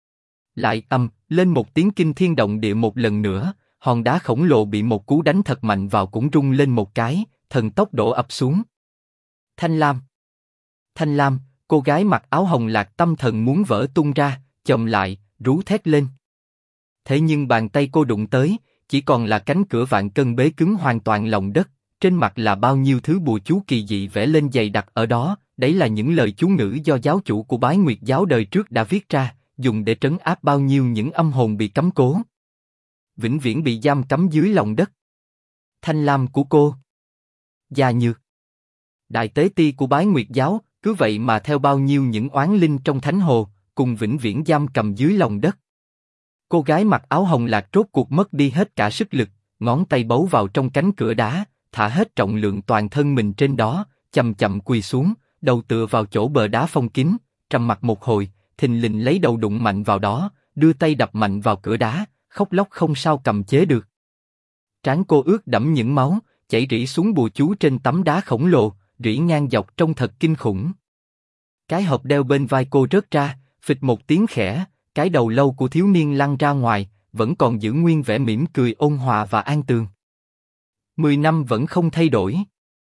Lại lên một tiếng kinh thiên động địa một lần nữa, hòn đá khổng lồ bị một cú đánh thật mạnh vào cũng rung lên một cái, thần tốc đổ ập xuống. Thanh Lam, Thanh Lam, cô gái mặc áo hồng lạc tâm thần muốn vỡ tung ra, chồm lại, rú thét lên. Thế nhưng bàn tay cô đụng tới, chỉ còn là cánh cửa vạn cân bế cứng hoàn toàn lòng đất, trên mặt là bao nhiêu thứ bùa chú kỳ dị vẽ lên dày đặc ở đó, đấy là những lời chú ngữ do giáo chủ của Bái Nguyệt giáo đời trước đã viết ra, dùng để trấn áp bao nhiêu những âm hồn bị cấm cố. Vĩnh viễn bị giam cấm dưới lòng đất. Thanh Lam của cô. Gia Nhược. Đại tế ti của Bái Nguyệt giáo, cứ vậy mà theo bao nhiêu những oán linh trong thánh hồ, cùng vĩnh viễn giam cầm dưới lòng đất. Cô gái mặc áo hồng lạc rốt cuộc mất đi hết cả sức lực, ngón tay bấu vào trong cánh cửa đá, thả hết trọng lượng toàn thân mình trên đó, chậm chậm quỳ xuống, đầu tựa vào chỗ bờ đá phong kín, trầm mặc một hồi, thình lình lấy đầu đụng mạnh vào đó, đưa tay đập mạnh vào cửa đá, khóc lóc không sao cầm chế được. Trán cô ướt đẫm những máu, chảy rỉ xuống bùa chú trên tấm đá khổng lồ, rỉ ngang dọc trông thật kinh khủng. Cái hộp đeo bên vai cô rớt ra, phịch một tiếng khẽ, cái đầu lâu của thiếu niên lăn ra ngoài, vẫn còn giữ nguyên vẻ mỉm cười ôn hòa và an tường. 10 năm vẫn không thay đổi.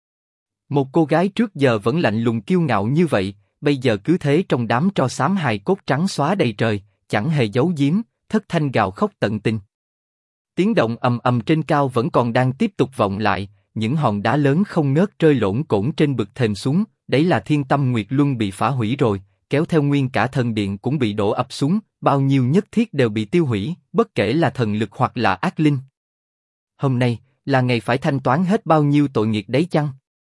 Một cô gái trước giờ vẫn lạnh lùng kiêu ngạo như vậy, bây giờ cứ thế trong đám tro xám hài cốt trắng xóa đầy trời, chẳng hề giấu giếm, thất thanh gào khóc tận tình. Tiếng động ầm ầm trên cao vẫn còn đang tiếp tục vọng lại, những hòn đá lớn không ngớt rơi lổn cổn trên bậc thềm xuống, đấy là Thiên Tâm Nguyệt Luân bị phá hủy rồi, kéo theo nguyên cả thần điện cũng bị đổ ập xuống, bao nhiêu nhất thiết đều bị tiêu hủy, bất kể là thần lực hoặc là ác linh. Hôm nay là ngày phải thanh toán hết bao nhiêu tội nghiệp đấy chăng?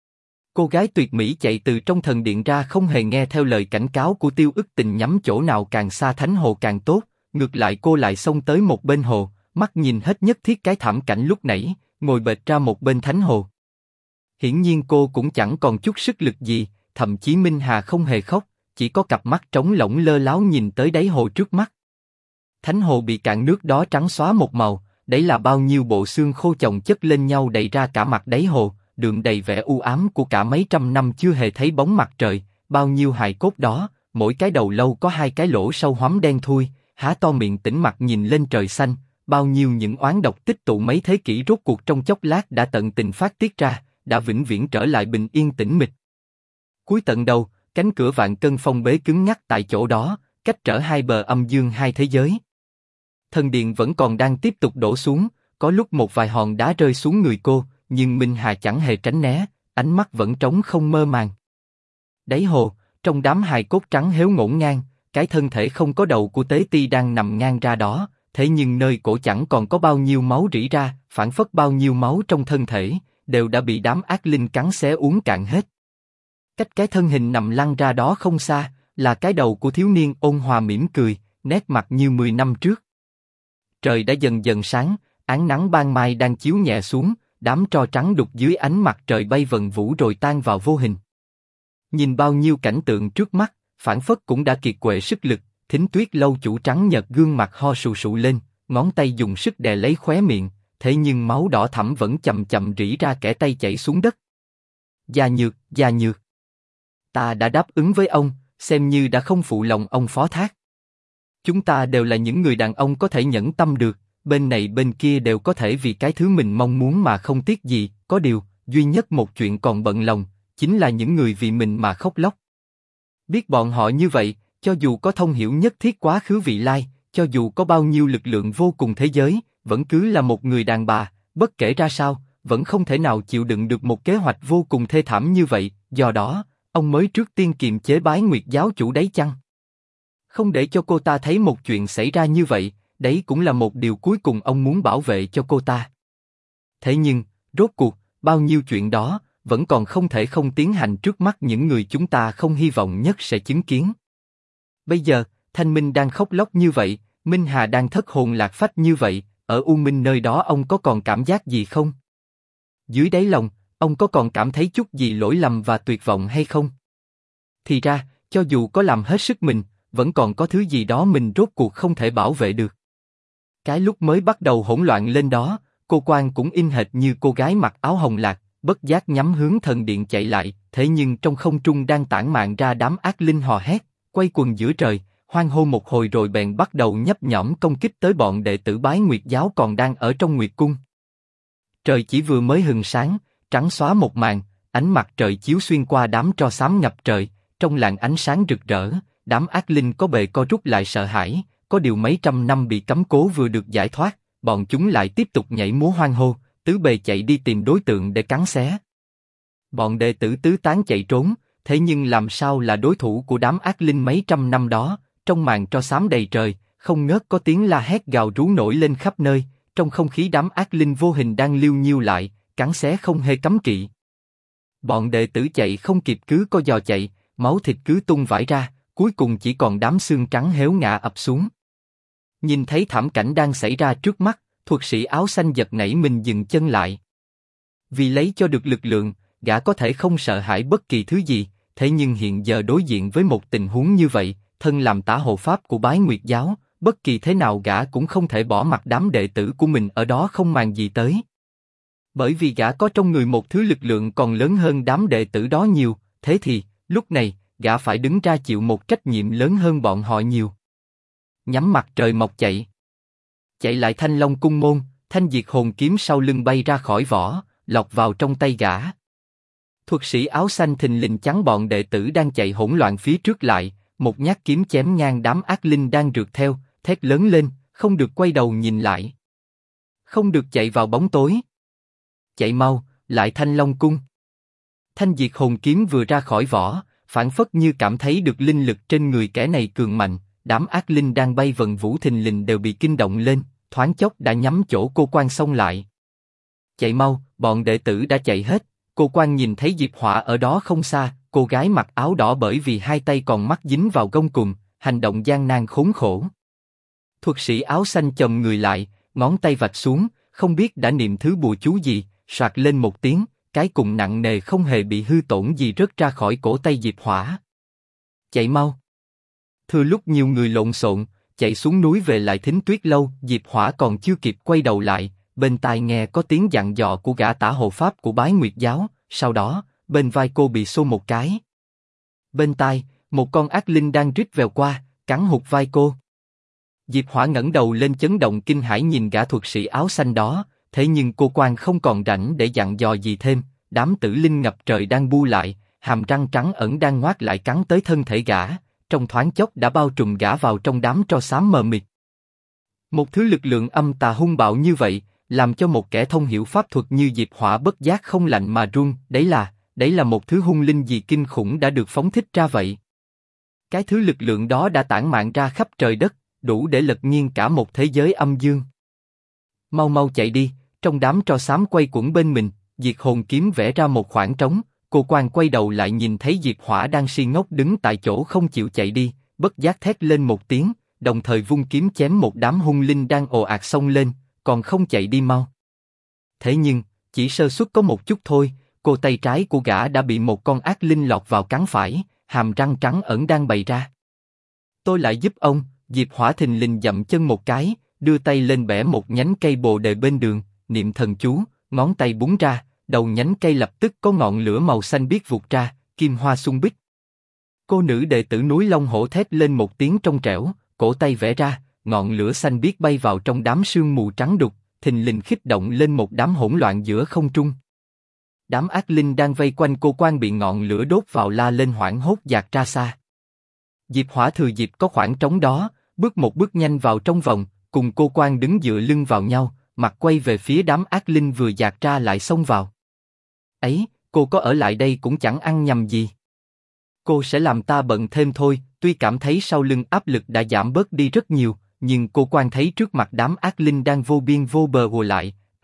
Cô gái tuyệt mỹ chạy từ trong thần điện ra không hề nghe theo lời cảnh cáo của Tiêu Ức Tình nhắm chỗ nào càng xa thánh hồ càng tốt, ngược lại cô lại xông tới một bên hồ, mắt nhìn hết nhất thiết cái thảm cảnh lúc nãy, ngồi bệt ra một bên thánh hồ. Hiển nhiên cô cũng chẳng còn chút sức lực gì, thậm chí Minh Hà không hề khóc, chỉ có cặp mắt trống lỗng lơ láo nhìn tới đáy hồ trước mắt. Thánh hồ bị cạn nước đó trắng xóa một màu, đấy là bao nhiêu bộ xương khô chồng chất lên nhau đầy ra cả mặt đáy hồ, đường đầy vẻ u ám của cả mấy trăm năm chưa hề thấy bóng mặt trời, bao nhiêu hài cốt đó, mỗi cái đầu lâu có hai cái lỗ sâu hoắm đen thui, há to miệng tĩnh mặt nhìn lên trời xanh, bao nhiêu những oán độc tích tụ mấy thế kỷ rốt cuộc trong chốc lát đã tận tình phát tiết ra, đã vĩnh viễn trở lại bình yên tĩnh mịch. Cuối tận đầu, cánh cửa vạn cân phong bế cứng ngắc tại chỗ đó, cách trở hai bờ âm dương hai thế giới. Thần điện vẫn còn đang tiếp tục đổ xuống, có lúc một vài hòn đá rơi xuống người cô, nhưng Minh Hà chẳng hề tránh né, ánh mắt vẫn trống không mơ màng. Đáy hồ, trong đám hài cốt trắng héo ngổn ngang, cái thân thể không có đầu của Tế Ti đang nằm ngang ra đó, thế nhưng nơi cổ chẳng còn có bao nhiêu máu rỉ ra, phảng phất bao nhiêu máu trong thân thể, đều đã bị đám ác linh cắn xé uống cạn hết. Cách cái thân hình nằm lăn ra đó không xa, là cái đầu của thiếu niên ôn hòa mỉm cười, nét mặt như 10 năm trước. Trời đã dần dần sáng, ánh nắng ban mai đang chiếu nhẹ xuống, đám tro trắng đục dưới ánh mặt trời bay vần vũ rồi tan vào vô hình. Nhìn bao nhiêu cảnh tượng trước mắt, phảng phất cũng đã kiệt quệ sức lực, Thính Tuyết lâu chủ trắng nhợt gương mặt ho sù sụ lên, ngón tay dùng sức đè lấy khóe miệng, thế nhưng máu đỏ thẫm vẫn chậm chậm rỉ ra kẽ tay chảy xuống đất. Gia Nhược, ta đã đáp ứng với ông, xem như đã không phụ lòng ông phó thác. Chúng ta đều là những người đàn ông có thể nhẫn tâm được, bên này bên kia đều có thể vì cái thứ mình mong muốn mà không tiếc gì, có điều, duy nhất một chuyện còn bận lòng, chính là những người vì mình mà khóc lóc. Biết bọn họ như vậy, cho dù có thông hiểu nhất thiết quá khứ vị lai, cho dù có bao nhiêu lực lượng vô cùng thế giới, vẫn cứ là một người đàn bà, bất kể ra sao, vẫn không thể nào chịu đựng được một kế hoạch vô cùng thê thảm như vậy, do đó, ông mới trước tiên kiềm chế Bái Nguyệt giáo chủ đấy chăng? Không để cho cô ta thấy một chuyện xảy ra như vậy, đấy cũng là một điều cuối cùng ông muốn bảo vệ cho cô ta. Thế nhưng, rốt cuộc, bao nhiêu chuyện đó, vẫn còn không thể không tiến hành trước mắt những người chúng ta không hy vọng nhất sẽ chứng kiến. Bây giờ, Thanh Minh đang khóc lóc như vậy, Minh Hà đang thất hồn lạc phách như vậy, ở U Minh nơi đó ông có còn cảm giác gì không? Dưới đáy lòng, ông có còn cảm thấy chút gì lỗi lầm và tuyệt vọng hay không? Thì ra, cho dù có làm hết sức mình, vẫn còn có thứ gì đó mình rốt cuộc không thể bảo vệ được. Cái lúc mới bắt đầu hỗn loạn lên đó, cô Quan cũng in hệt như cô gái mặc áo hồng lạc, bất giác nhắm hướng thần điện chạy lại, thế nhưng trong không trung đang tản mạn ra đám ác linh hò hét, quay quần giữa trời, hoan hô một hồi rồi bèn bắt đầu nhấp nhổm công kích tới bọn đệ tử Bái Nguyệt giáo còn đang ở trong Nguyệt cung. Trời chỉ vừa mới hừng sáng, trắng xóa một màn, ánh mặt trời chiếu xuyên qua đám tro xám ngập trời, trong làn ánh sáng rực rỡ, đám ác linh có bề co rút lại sợ hãi, có điều mấy trăm năm bị cấm cố vừa được giải thoát, bọn chúng lại tiếp tục nhảy múa hoan hô, tứ bề chạy đi tìm đối tượng để cắn xé. Bọn đệ tử tứ tán chạy trốn, thế nhưng làm sao là đối thủ của đám ác linh mấy trăm năm đó? Trong màn tro xám đầy trời, không ngớt có tiếng la hét gào rú nổi lên khắp nơi, trong không khí đám ác linh vô hình đang liêu nhiêu lại, cắn xé không hề cấm kỵ. Bọn đệ tử chạy không kịp cứ co giò chạy, máu thịt cứ tung vãi ra, cuối cùng chỉ còn đám xương trắng héo ngã ập xuống. Nhìn thấy thảm cảnh đang xảy ra trước mắt, thuật sĩ áo xanh giật nảy mình dừng chân lại. Vì lấy cho được lực lượng, gã có thể không sợ hãi bất kỳ thứ gì, thế nhưng hiện giờ đối diện với một tình huống như vậy, thân làm tả hộ pháp của Bái Nguyệt giáo, bất kỳ thế nào gã cũng không thể bỏ mặc đám đệ tử của mình ở đó không màng gì tới. Bởi vì gã có trong người một thứ lực lượng còn lớn hơn đám đệ tử đó nhiều, thế thì, lúc này, gã phải đứng ra chịu một trách nhiệm lớn hơn bọn họ nhiều. Nhắm mặt trời mọc chạy. Chạy lại Thanh Long cung môn, thanh diệt hồn kiếm sau lưng bay ra khỏi vỏ, lọt vào trong tay gã. Thuật sĩ áo xanh thình lình chắn bọn đệ tử đang chạy hỗn loạn phía trước lại, một nhát kiếm chém ngang đám ác linh đang rượt theo, thét lớn lên, không được quay đầu nhìn lại. Không được chạy vào bóng tối. Chạy mau, lại Thanh Long cung. Thanh diệt hồn kiếm vừa ra khỏi vỏ, phảng phất như cảm thấy được linh lực trên người kẻ này cường mạnh, đám ác linh đang bay vần vũ thình lình đều bị kinh động lên, thoáng chốc đã nhắm chỗ cô Quan xông lại. Chạy mau, bọn đệ tử đã chạy hết, cô Quan nhìn thấy Diệp Hỏa ở đó không xa, cô gái mặc áo đỏ bởi vì hai tay còn mắc dính vào gông cùm, hành động gian nan khốn khổ. Thuật sĩ áo xanh chồm người lại, ngón tay vạch xuống, không biết đã niệm thứ bùa chú gì, soạt lên một tiếng, cái cùm nặng nề không hề bị hư tổn gì rớt ra khỏi cổ tay Diệp Hỏa. Chạy mau. Thừa lúc nhiều người lộn xộn, chạy xuống núi về lại Thính Tuyết lâu, Diệp Hỏa còn chưa kịp quay đầu lại, bên tai nghe có tiếng dặn dò của gã tả hộ pháp của Bái Nguyệt giáo, sau đó, bên vai cô bị xô một cái. Bên tai, một con ác linh đang rít vèo qua, cắn hụt vai cô. Diệp Hỏa ngẩng đầu lên chấn động kinh hãi nhìn gã thuật sĩ áo xanh đó, thế nhưng cô Quan không còn rảnh để dặn dò gì thêm, đám tử linh ngập trời đang bu lại, hàm răng trắng ẩn đang ngoác lại cắn tới thân thể gã, trong thoáng chốc đã bao trùm gã vào trong đám tro xám mờ mịt. Một thứ lực lượng âm tà hung bạo như vậy, làm cho một kẻ thông hiểu pháp thuật như Diệp Hỏa bất giác không lạnh mà run, đấy là một thứ hung linh gì kinh khủng đã được phóng thích ra vậy. Cái thứ lực lượng đó đã tản mạn ra khắp trời đất, đủ để lật nghiêng cả một thế giới âm dương. Mau mau chạy đi, trong đám tro xám quay quẩn bên mình, diệt hồn kiếm vẽ ra một khoảng trống, cô Quan quay đầu lại nhìn thấy Diệp Hỏa đang si ngốc đứng tại chỗ không chịu chạy đi, bất giác thét lên một tiếng, đồng thời vung kiếm chém một đám hung linh đang ồ ạt xông lên, còn không chạy đi mau. Thế nhưng, chỉ sơ suất có một chút thôi, cô tay trái của gã đã bị một con ác linh lọt vào cắn phải, hàm răng trắng ẩn đang bày ra. Tôi lại giúp ông, Diệp Hỏa thình lình dậm chân một cái, đưa tay lên bẻ một nhánh cây bồ đề bên đường, niệm thần chú, ngón tay búng ra, đầu nhánh cây lập tức có ngọn lửa màu xanh biếc vụt ra, kim hoa xung bích. Cô nữ đệ tử núi Long Hổ thét lên một tiếng trong trẻo, cổ tay vẽ ra, ngọn lửa xanh biếc bay vào trong đám sương mù trắng đục, thình lình khích động lên một đám hỗn loạn giữa không trung. Đám ác linh đang vây quanh cô Quan bị ngọn lửa đốt vào la lên hoảng hốt dạt ra xa. Diệp Hỏa thừa dịp có khoảng trống đó, bước một bước nhanh vào trong vòng, cùng cô Quan đứng dựa lưng vào nhau, mặt quay về phía đám ác linh vừa dạt ra lại xông vào. Ấy, cô có ở lại đây cũng chẳng ăn nhầm gì. Cô sẽ làm ta bận thêm thôi. Tuy cảm thấy sau lưng áp lực đã giảm bớt đi rất nhiều, nhưng cô Quan thấy trước mặt đám ác linh đang vô biên vô bờ ùa lại,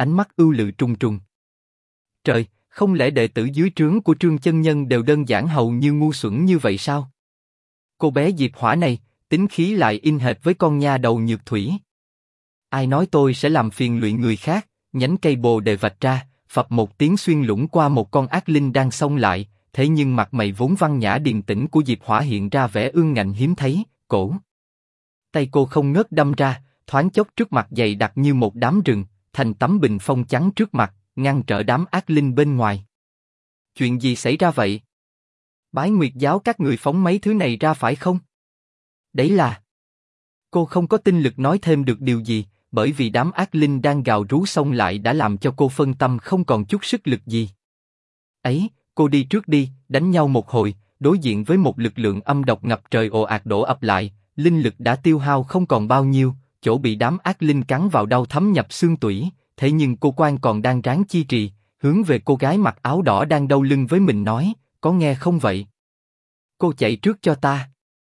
ánh mắt ưu lự trùng trùng. Trời, không lẽ đệ tử dưới trướng của Trương chân nhân đều đơn giản hầu như ngu xuẩn như vậy sao? Cô bé Diệp Hỏa này, tính khí lại in hệt với con nha đầu Nhược Thủy. Ai nói tôi sẽ làm phiền lụy người khác? Nhánh cây bồ đề vạch ra, phập một tiếng xuyên lũng qua một con ác linh đang xông lại. Thế nhưng mặt mày vốn văn nhã điềm tĩnh của Diệp Hỏa hiện ra vẻ ương ngạnh hiếm thấy. Cổ tay cô không ngớt đâm ra, thoáng chốc trước mặt dày đặc như một đám rừng, thành tấm bình phong trắng trước mặt, ngăn trở đám ác linh bên ngoài. Chuyện gì xảy ra vậy? Bái Nguyệt giáo các người phóng mấy thứ này ra phải không? Đấy là... Cô không có tinh lực nói thêm được điều gì, bởi vì đám ác linh đang gào rú xông lại đã làm cho cô phân tâm không còn chút sức lực gì. Ấy, cô đi trước đi, đánh nhau một hồi, đối diện với một lực lượng âm độc ngập trời ồ ạt đổ ập lại, linh lực đã tiêu hao không còn bao nhiêu, chỗ bị đám ác linh cắn vào đau thấm nhập xương tủy, thế nhưng cô Quan còn đang ráng chi trì, hướng về cô gái mặc áo đỏ đang đau lưng với mình nói, có nghe không vậy? Cô chạy trước cho ta.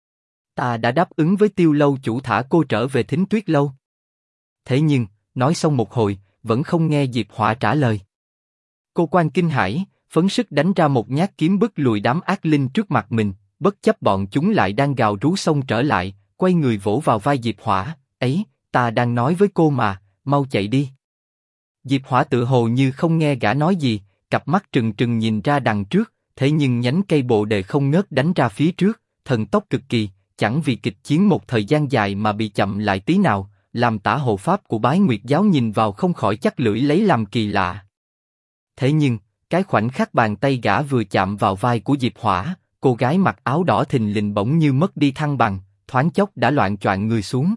Ta đã đáp ứng với Tiêu lâu chủ thả cô trở về Thính Tuyết lâu. Thế nhưng, nói xong một hồi, vẫn không nghe Diệp Hỏa trả lời. Cô Quan kinh hãi, phấn sức đánh ra một nhát kiếm bức lùi đám ác linh trước mặt mình, bất chấp bọn chúng lại đang gào rú xông trở lại, quay người vỗ vào vai Diệp Hỏa, ấy, ta đang nói với cô mà, mau chạy đi. Diệp Hỏa tự hồ như không nghe gã nói gì, cặp mắt trừng trừng nhìn ra đằng trước, thế nhưng nhánh cây bồ đề không ngớt đánh ra phía trước, thần tốc cực kỳ, chẳng vì kịch chiến một thời gian dài mà bị chậm lại tí nào, làm tả hộ pháp của Bái Nguyệt giáo nhìn vào không khỏi chắc lưỡi lấy làm kỳ lạ. Thế nhưng, cái khoảnh khắc bàn tay gã vừa chạm vào vai của Diệp Hỏa, cô gái mặc áo đỏ thình lình bỗng như mất đi thăng bằng, thoáng chốc đã loạng choạng người xuống.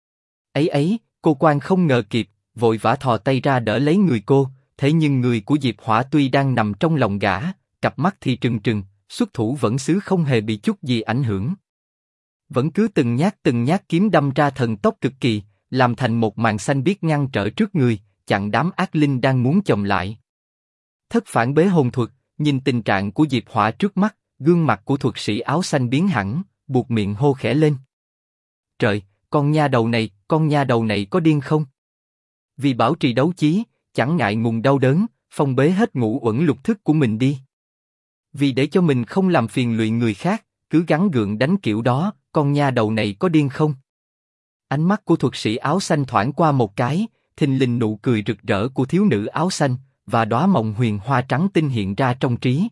Ấy, cô Quan không ngờ kịp, vội vã thò tay ra đỡ lấy người cô, thế nhưng người của Diệp Hỏa tuy đang nằm trong lòng gã, cặp mắt thì trừng trừng, xuất thủ vẫn xứ không hề bị chút gì ảnh hưởng. Vẫn cứ từng nhát kiếm đâm ra thần tốc cực kỳ, làm thành một màn xanh biếc ngăn trở trước người, chặn đám ác linh đang muốn chồng lại. Thất phản bế hồn thuật, nhìn tình trạng của Diệp Hỏa trước mắt, gương mặt của thuật sĩ áo xanh biến hẳn, buột miệng hô khẽ lên. Trời, con nha đầu này có điên không? Vì bảo trì đấu chí, chẳng ngại ngùng đau đớn, phong bế hết ngũ uẩn lục thức của mình đi. Vì để cho mình không làm phiền lụy người khác, cứ gắng gượng đánh kiểu đó, con nha đầu này có điên không? Ánh mắt của thuật sĩ áo xanh thoáng qua một cái, thình lình nụ cười rực rỡ của thiếu nữ áo xanh, và đóa mộng huyền hoa trắng tinh hiện ra trong trí.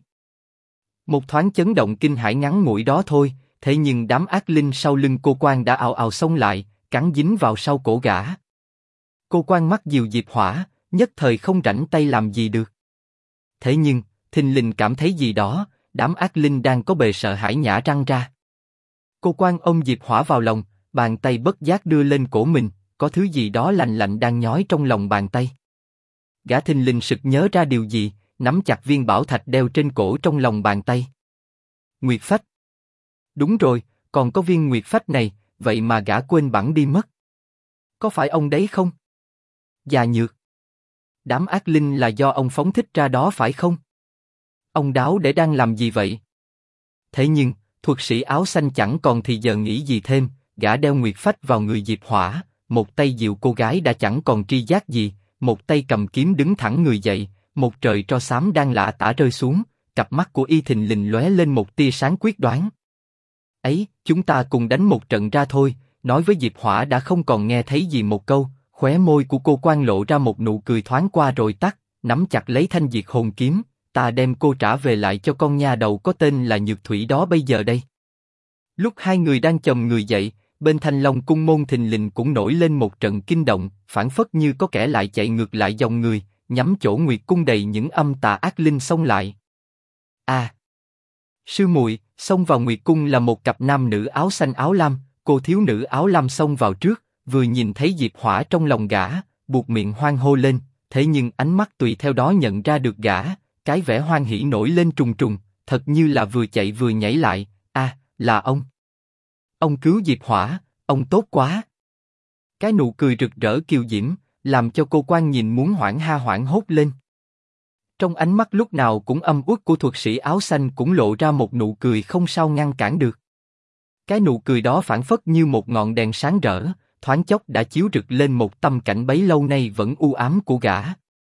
Một thoáng chấn động kinh hãi ngắn ngủi đó thôi, thế nhưng đám ác linh sau lưng cô Quan đã ào ào xông lại, cắn dính vào sau cổ gã. Cô Quan mắt dìu Diệp Hỏa, nhất thời không rảnh tay làm gì được. Thế nhưng, thình lình cảm thấy gì đó, đám ác linh đang có bề sợ hãi nhả răng ra. Cô Quan ôm Diệp Hỏa vào lòng, bàn tay bất giác đưa lên cổ mình, có thứ gì đó lạnh lạnh đang nhói trong lòng bàn tay. Gã thình lình sực nhớ ra điều gì, nắm chặt viên bảo thạch đeo trên cổ trong lòng bàn tay. Nguyệt phách. Đúng rồi, còn có viên nguyệt phách này, vậy mà gã quên bẵng đi mất. Có phải ông đấy không? Già Nhược. Đám ác linh là do ông phóng thích ra đó phải không? Ông đáo để đang làm gì vậy? Thế nhưng, thuật sĩ áo xanh chẳng còn thì giờ nghĩ gì thêm, gã đeo nguyệt phách vào người Diệp Hỏa, một tay dìu cô gái đã chẳng còn tri giác gì, một tay cầm kiếm đứng thẳng người dậy, một trời tro xám đang lả tả rơi xuống, cặp mắt của y thình lình lóe lên một tia sáng quyết đoán. Ấy, chúng ta cùng đánh một trận ra thôi, nói với Diệp Hỏa đã không còn nghe thấy gì một câu, khóe môi của cô Quan lộ ra một nụ cười thoáng qua rồi tắt, nắm chặt lấy thanh diệt hồn kiếm, ta đem cô trả về lại cho con nha đầu có tên là Nhược Thủy đó bây giờ đây. Lúc hai người đang chồm người dậy, bên Thanh Long cung môn thình lình cũng nổi lên một trận kinh động, phảng phất như có kẻ lại chạy ngược lại dòng người, nhắm chỗ Nguyệt cung đầy những âm tà ác linh xông lại. À, sư muội, xông vào Nguyệt cung là một cặp nam nữ áo xanh áo lam, cô thiếu nữ áo lam xông vào trước, vừa nhìn thấy Diệp Hỏa trong lòng gã, buột miệng hoan hô lên, thế nhưng ánh mắt tùy theo đó nhận ra được gã, cái vẻ hoan hỉ nổi lên trùng trùng, thật như là vừa chạy vừa nhảy lại. À, là ông. Ông cứu Diệp Hỏa, ông tốt quá. Cái nụ cười rực rỡ kiều diễm, làm cho cô Quan nhìn muốn hoảng hốt lên. Trong ánh mắt lúc nào cũng âm uất của thuật sĩ áo xanh cũng lộ ra một nụ cười không sao ngăn cản được. Cái nụ cười đó phảng phất như một ngọn đèn sáng rỡ, thoáng chốc đã chiếu rực lên một tâm cảnh bấy lâu nay vẫn u ám của gã.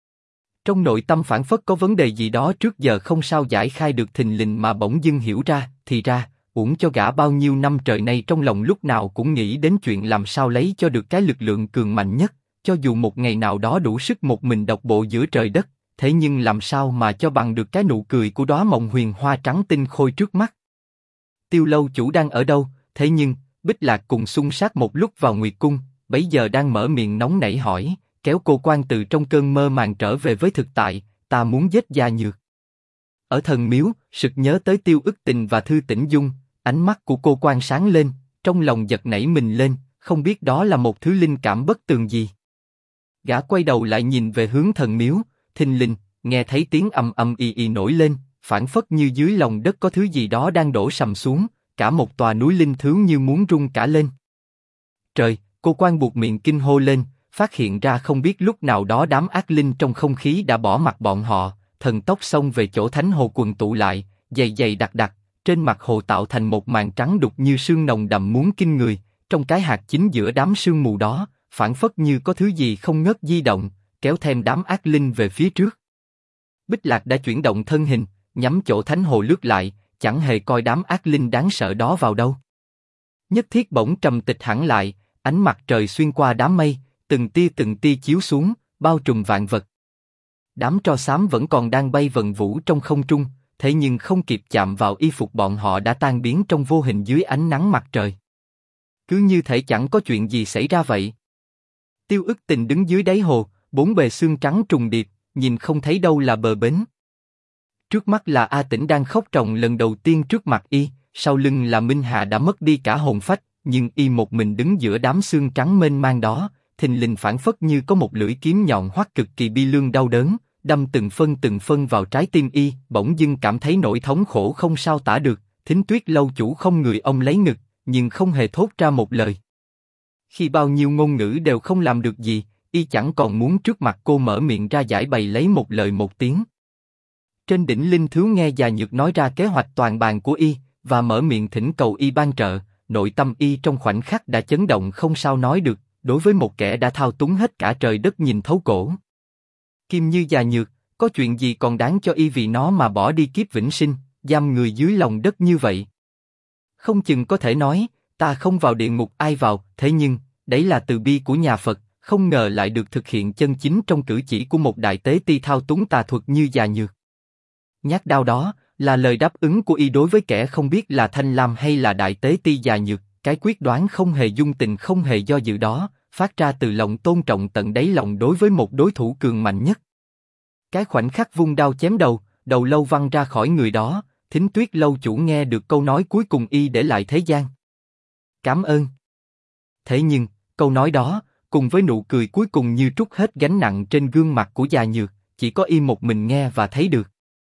Trong nội tâm phảng phất có vấn đề gì đó trước giờ không sao giải khai được, thình lình mà bỗng dưng hiểu ra, thì ra, uổng cho gã bao nhiêu năm trời nay trong lòng lúc nào cũng nghĩ đến chuyện làm sao lấy cho được cái lực lượng cường mạnh nhất, cho dù một ngày nào đó đủ sức một mình độc bộ giữa trời đất, thế nhưng làm sao mà cho bằng được cái nụ cười của đóa mộng huyền hoa trắng tinh khôi trước mắt. Tiêu Lâu chủ đang ở đâu? Thế nhưng, Bích Lạc cùng xung sát một lúc vào Nguyệt Cung, bấy giờ đang mở miệng nóng nảy hỏi, kéo cô quan từ trong cơn mơ màng trở về với thực tại, ta muốn giết Gia Nhược. Ở thần miếu, sực nhớ tới Tiêu Ức Tình và Thư Tĩnh Dung, ánh mắt của cô quan sáng lên, trong lòng giật nảy mình lên, không biết đó là một thứ linh cảm bất tường gì. Gã quay đầu lại nhìn về hướng thần miếu, thình lình, nghe thấy tiếng ầm ầm ì ì nổi lên, phảng phất như dưới lòng đất có thứ gì đó đang đổ sầm xuống, cả một tòa núi linh thứ như muốn rung cả lên. Trời, cô quan buộc miệng kinh hô lên, phát hiện ra không biết lúc nào đó đám ác linh trong không khí đã bỏ mặc bọn họ, thần tốc xông về chỗ thánh hồ quần tụ lại, dày dày đặc đặc, trên mặt hồ tạo thành một màn trắng đục như sương nồng đậm muốn kinh người, trong cái hạt chính giữa đám sương mù đó, phảng phất như có thứ gì không ngớt di động, kéo thêm đám ác linh về phía trước. Bích Lạc đã chuyển động thân hình, nhắm chỗ thánh hồ lướt lại, chẳng hề coi đám ác linh đáng sợ đó vào đâu. Nhất Thiết bỗng trầm tịch hẳn lại, ánh mặt trời xuyên qua đám mây, từng tia chiếu xuống, bao trùm vạn vật. Đám tro xám vẫn còn đang bay vần vũ trong không trung, thế nhưng không kịp chạm vào y phục bọn họ đã tan biến trong vô hình dưới ánh nắng mặt trời. Cứ như thể chẳng có chuyện gì xảy ra vậy. Tiêu Ức Tình đứng dưới đáy hồ, bốn bề xương trắng trùng điệp, nhìn không thấy đâu là bờ bến. Trước mắt là A Tĩnh đang khóc ròng lần đầu tiên trước mặt y, sau lưng là Minh Hà đã mất đi cả hồn phách, nhưng y một mình đứng giữa đám xương trắng mênh mang đó, thình lình phảng phất như có một lưỡi kiếm nhọn hoắt cực kỳ bi lương đau đớn, đâm từng phân vào trái tim y, bỗng dưng cảm thấy nỗi thống khổ không sao tả được. Thính Tuyết lâu chủ không người ông lấy ngực, nhưng không hề thốt ra một lời. Khi bao nhiêu ngôn ngữ đều không làm được gì, y chẳng còn muốn trước mặt cô mở miệng ra giải bày lấy một lời một tiếng. Trên đỉnh linh thiếu nghe Già Nhược nói ra kế hoạch toàn bàn của y, và mở miệng thỉnh cầu y ban trợ, nội tâm y trong khoảnh khắc đã chấn động không sao nói được, đối với một kẻ đã thao túng hết cả trời đất nhìn thấu cổ. Kim như Già Nhược, có chuyện gì còn đáng cho y vì nó mà bỏ đi kiếp vĩnh sinh, giam người dưới lòng đất như vậy? Không chừng có thể nói, ta không vào địa ngục ai vào, thế nhưng, đấy là từ bi của nhà Phật, không ngờ lại được thực hiện chân chính trong cử chỉ của một đại tế ti thao túng tà thuật như Già Nhược. Nhát đau đó, là lời đáp ứng của y đối với kẻ không biết là Thanh Lam hay là đại tế ti Già Nhược, cái quyết đoán không hề dung tình không hề do dự đó, phát ra từ lòng tôn trọng tận đáy lòng đối với một đối thủ cường mạnh nhất. Cái khoảnh khắc vung đao chém đầu, đầu lâu văng ra khỏi người đó, Thính Tuyết lâu chủ nghe được câu nói cuối cùng y để lại thế gian. Cảm ơn. Thế nhưng, câu nói đó, cùng với nụ cười cuối cùng như trút hết gánh nặng trên gương mặt của Già Nhược, chỉ có y một mình nghe và thấy được.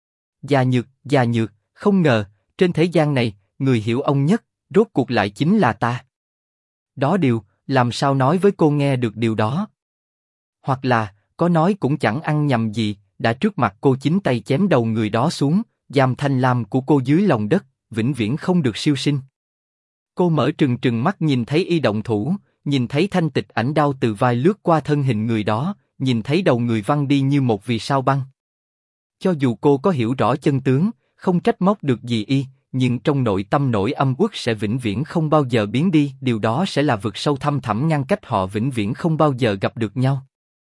Già Nhược, không ngờ, trên thế gian này, người hiểu ông nhất, rốt cuộc lại chính là ta. Đó điều, làm sao nói với cô nghe được điều đó? Hoặc là, có nói cũng chẳng ăn nhầm gì, đã trước mặt cô chính tay chém đầu người đó xuống, giam Thanh Lam của cô dưới lòng đất, vĩnh viễn không được siêu sinh. Cô mở trừng mắt nhìn thấy y động thủ, nhìn thấy thanh tịch ảnh đao từ vai lướt qua thân hình người đó, nhìn thấy đầu người văng đi như một vì sao băng. Cho dù cô có hiểu rõ chân tướng, không trách móc được gì y, nhưng trong nội tâm nỗi âm uất sẽ vĩnh viễn không bao giờ biến đi, điều đó sẽ là vực sâu thăm thẳm ngăn cách họ vĩnh viễn không bao giờ gặp được nhau.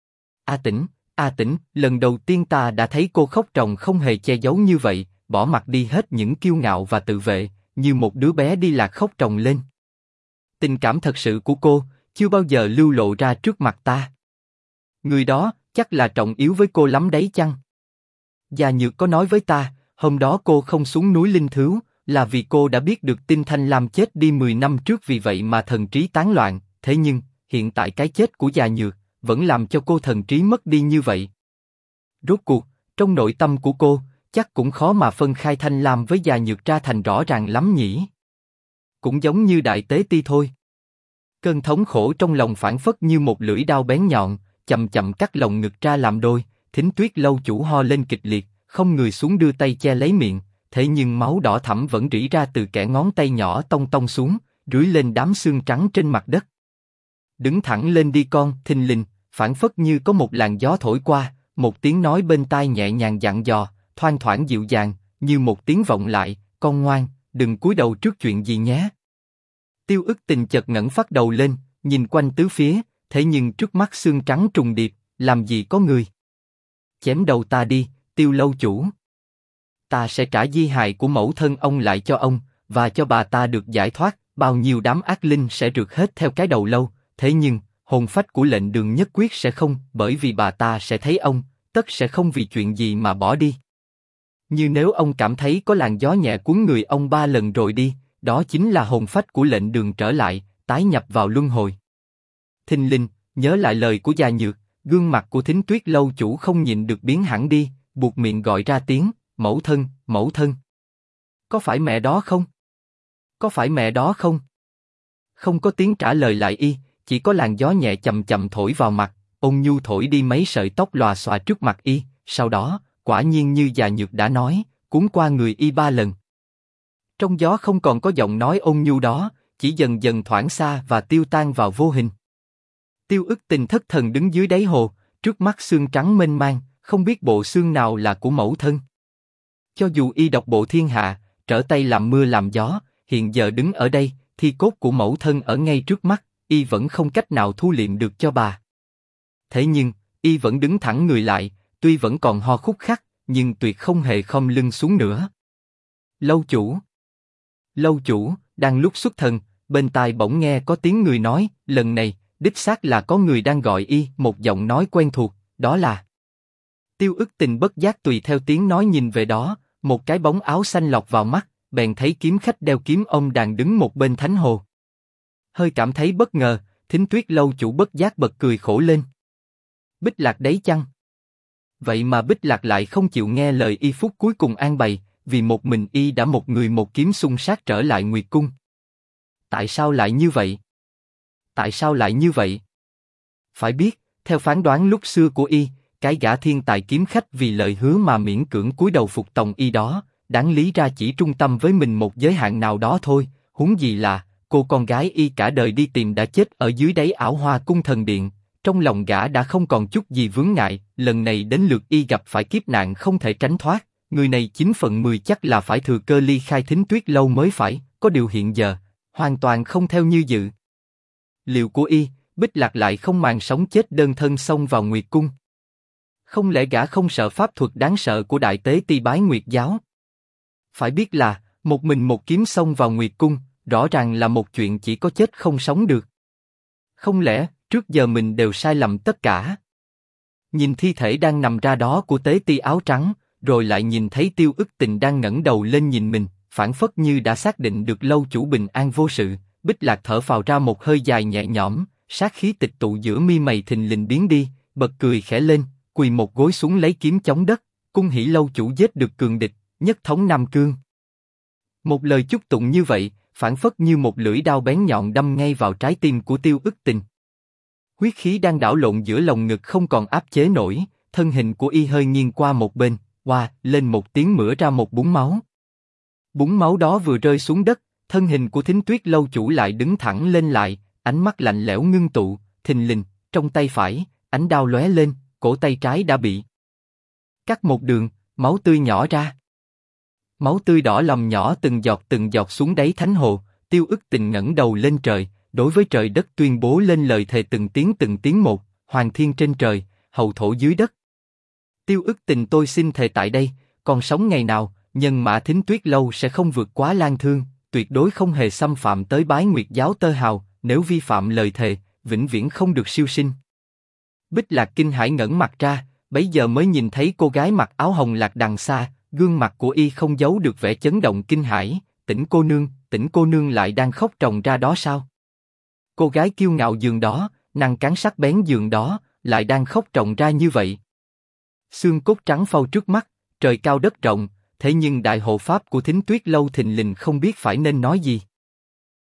A Tĩnh, lần đầu tiên ta đã thấy cô khóc ròng không hề che giấu như vậy, bỏ mặc đi hết những kiêu ngạo và tự vệ, như một đứa bé đi lạc khóc ròng lên. Tình cảm thật sự của cô, chưa bao giờ lưu lộ ra trước mặt ta. Người đó, chắc là trọng yếu với cô lắm đấy chăng? Già Nhược có nói với ta, hôm đó cô không xuống núi Linh Thứu, là vì cô đã biết được tin Thanh Lam chết đi 10 năm trước vì vậy mà thần trí tán loạn, thế nhưng, hiện tại cái chết của Già Nhược, vẫn làm cho cô thần trí mất đi như vậy. Rốt cuộc, trong nội tâm của cô, chắc cũng khó mà phân khai Thanh Lam với Già Nhược ra thành rõ ràng lắm nhỉ. Cũng giống như đại tế ti thôi. Cơn thống khổ trong lòng phảng phất như một lưỡi dao bén nhọn, chậm chậm cắt lồng ngực ra làm đôi. Thính Tuyết lâu chủ ho lên kịch liệt, không người xuống đưa tay che lấy miệng, thế nhưng máu đỏ thẫm vẫn rỉ ra từ kẽ ngón tay nhỏ tông tông xuống, rưới lên đám xương trắng trên mặt đất. Đứng thẳng lên đi con, thình lình, phảng phất như có một làn gió thổi qua, một tiếng nói bên tai nhẹ nhàng dặn dò, thoang thoảng dịu dàng, như một tiếng vọng lại, con ngoan, đừng cúi đầu trước chuyện gì nhé. Tiêu Ức Tình chợt ngẩng phát đầu lên, nhìn quanh tứ phía, thế nhưng trước mắt xương trắng trùng điệp, làm gì có người. Chém đầu ta đi, Tiêu lâu chủ. Ta sẽ trả di hài của mẫu thân ông lại cho ông, và cho bà ta được giải thoát, bao nhiêu đám ác linh sẽ rượt hết theo cái đầu lâu, thế nhưng, hồn phách của lệnh đường nhất quyết sẽ không, bởi vì bà ta sẽ thấy ông, tất sẽ không vì chuyện gì mà bỏ đi. Như nếu ông cảm thấy có làn gió nhẹ cuốn người ông 3 lần rồi đi, đó chính là hồn phách của lệnh đường trở lại, tái nhập vào luân hồi. Thinh linh, nhớ lại lời của Gia Nhược, gương mặt của Thính Tuyết lâu chủ không nhịn được biến hẳn đi, buộc miệng gọi ra tiếng, mẫu thân, mẫu thân. Có phải mẹ đó không? Có phải mẹ đó không? Không có tiếng trả lời lại y, chỉ có làn gió nhẹ chậm chậm thổi vào mặt, ôn nhu thổi đi mấy sợi tóc lòa xòa trước mặt y, sau đó, quả nhiên như Gia Nhược đã nói, cuốn qua người y 3 lần. Trong gió không còn có giọng nói ôn nhu đó, chỉ dần dần thoảng xa và tiêu tan vào vô hình. Tiêu Ức Tình thất thần đứng dưới đáy hồ, trước mắt xương trắng mênh mang, không biết bộ xương nào là của mẫu thân. Cho dù y độc bộ thiên hạ, trở tay làm mưa làm gió, hiện giờ đứng ở đây, thi cốt của mẫu thân ở ngay trước mắt, y vẫn không cách nào thu liệm được cho bà. Thế nhưng, y vẫn đứng thẳng người lại, tuy vẫn còn ho khúc khắc, nhưng tuyệt không hề khom lưng xuống nữa. Lâu chủ. Lâu chủ, đang lúc xuất thần, bên tai bỗng nghe có tiếng người nói, lần này, đích xác là có người đang gọi y, một giọng nói quen thuộc, đó là. Tiêu Ức Tình bất giác tùy theo tiếng nói nhìn về đó, một cái bóng áo xanh lọt vào mắt, bèn thấy kiếm khách đeo kiếm ông đàn đứng một bên thánh hồ. Hơi cảm thấy bất ngờ, Thính Tuyết lâu chủ bất giác bật cười khổ lên. Bích Lạc đấy chăng? Vậy mà Bích Lạc lại không chịu nghe lời y phút cuối cùng an bày, vì một mình y đã một người một kiếm xung sát trở lại Nguyệt Cung. Tại sao lại như vậy? Tại sao lại như vậy? Phải biết, theo phán đoán lúc xưa của y, cái gã thiên tài kiếm khách vì lời hứa mà miễn cưỡng cúi đầu phục tòng y đó, đáng lý ra chỉ trung tâm với mình một giới hạn nào đó thôi, huống gì là cô con gái y cả đời đi tìm đã chết ở dưới đáy ảo hoa cung thần điện. Trong lòng gã đã không còn chút gì vướng ngại, lần này đến lượt y gặp phải kiếp nạn không thể tránh thoát, người này 9/10 chắc là phải thừa cơ ly khai Thính Tuyết lâu mới phải, có điều hiện giờ, hoàn toàn không theo như dự liệu của y, Bích Lạc lại không màng sống chết đơn thân xông vào Nguyệt Cung. Không lẽ gã không sợ pháp thuật đáng sợ của Đại Tế Ti Bái Nguyệt Giáo? Phải biết là, một mình một kiếm xông vào Nguyệt Cung, rõ ràng là một chuyện chỉ có chết không sống được. Không lẽ, trước giờ mình đều sai lầm tất cả? Nhìn thi thể đang nằm ra đó của Tế Ti áo trắng, rồi lại nhìn thấy Tiêu Ức Tình đang ngẩng đầu lên nhìn mình, phảng phất như đã xác định được lâu chủ bình an vô sự, Bích Lạc thở phào ra một hơi dài nhẹ nhõm, sát khí tịch tụ giữa mi mày thình lình biến đi, bật cười khẽ lên, quỳ một gối xuống lấy kiếm chống đất, cung hỉ lâu chủ giết được cường địch, nhất thống Nam Cương. Một lời chúc tụng như vậy, phảng phất như một lưỡi đao bén nhọn đâm ngay vào trái tim của Tiêu Ức Tình. Huyết khí đang đảo lộn giữa lồng ngực không còn áp chế nổi, thân hình của y hơi nghiêng qua một bên, lên một tiếng mửa ra một búng máu. Búng máu đó vừa rơi xuống đất, thân hình của Thính Tuyết lâu chủ lại đứng thẳng lên lại, ánh mắt lạnh lẽo ngưng tụ, thình lình, trong tay phải, ánh đao lóe lên, cổ tay trái đã bị cắt một đường, máu tươi nhỏ ra. Máu tươi đỏ lòm nhỏ từng giọt xuống đáy thánh hồ, Tiêu Ức Tình ngẩng đầu lên trời, đối với trời đất tuyên bố lên lời thề từng tiếng một, hoàng thiên trên trời, hậu thổ dưới đất. Tiêu Ức Tình tôi xin thề tại đây, còn sống ngày nào, nhân mã Thính Tuyết lâu sẽ không vượt quá lang thương, tuyệt đối không hề xâm phạm tới Bái Nguyệt Giáo tơ hào, nếu vi phạm lời thề, vĩnh viễn không được siêu sinh. Bích Lạc kinh hãi ngẩng mặt ra, bấy giờ mới nhìn thấy cô gái mặc áo hồng lạc đằng xa, gương mặt của y không giấu được vẻ chấn động kinh hãi. Tỉnh cô nương lại đang khóc ròng ra đó sao? Cô gái kiêu ngạo giường đó, nàng cán sắc bén giường đó, lại đang khóc ròng ra như vậy. Xương cốt trắng phau trước mắt, trời cao đất rộng, thế nhưng đại hộ pháp của Thính Tuyết lâu thình lình không biết phải nên nói gì.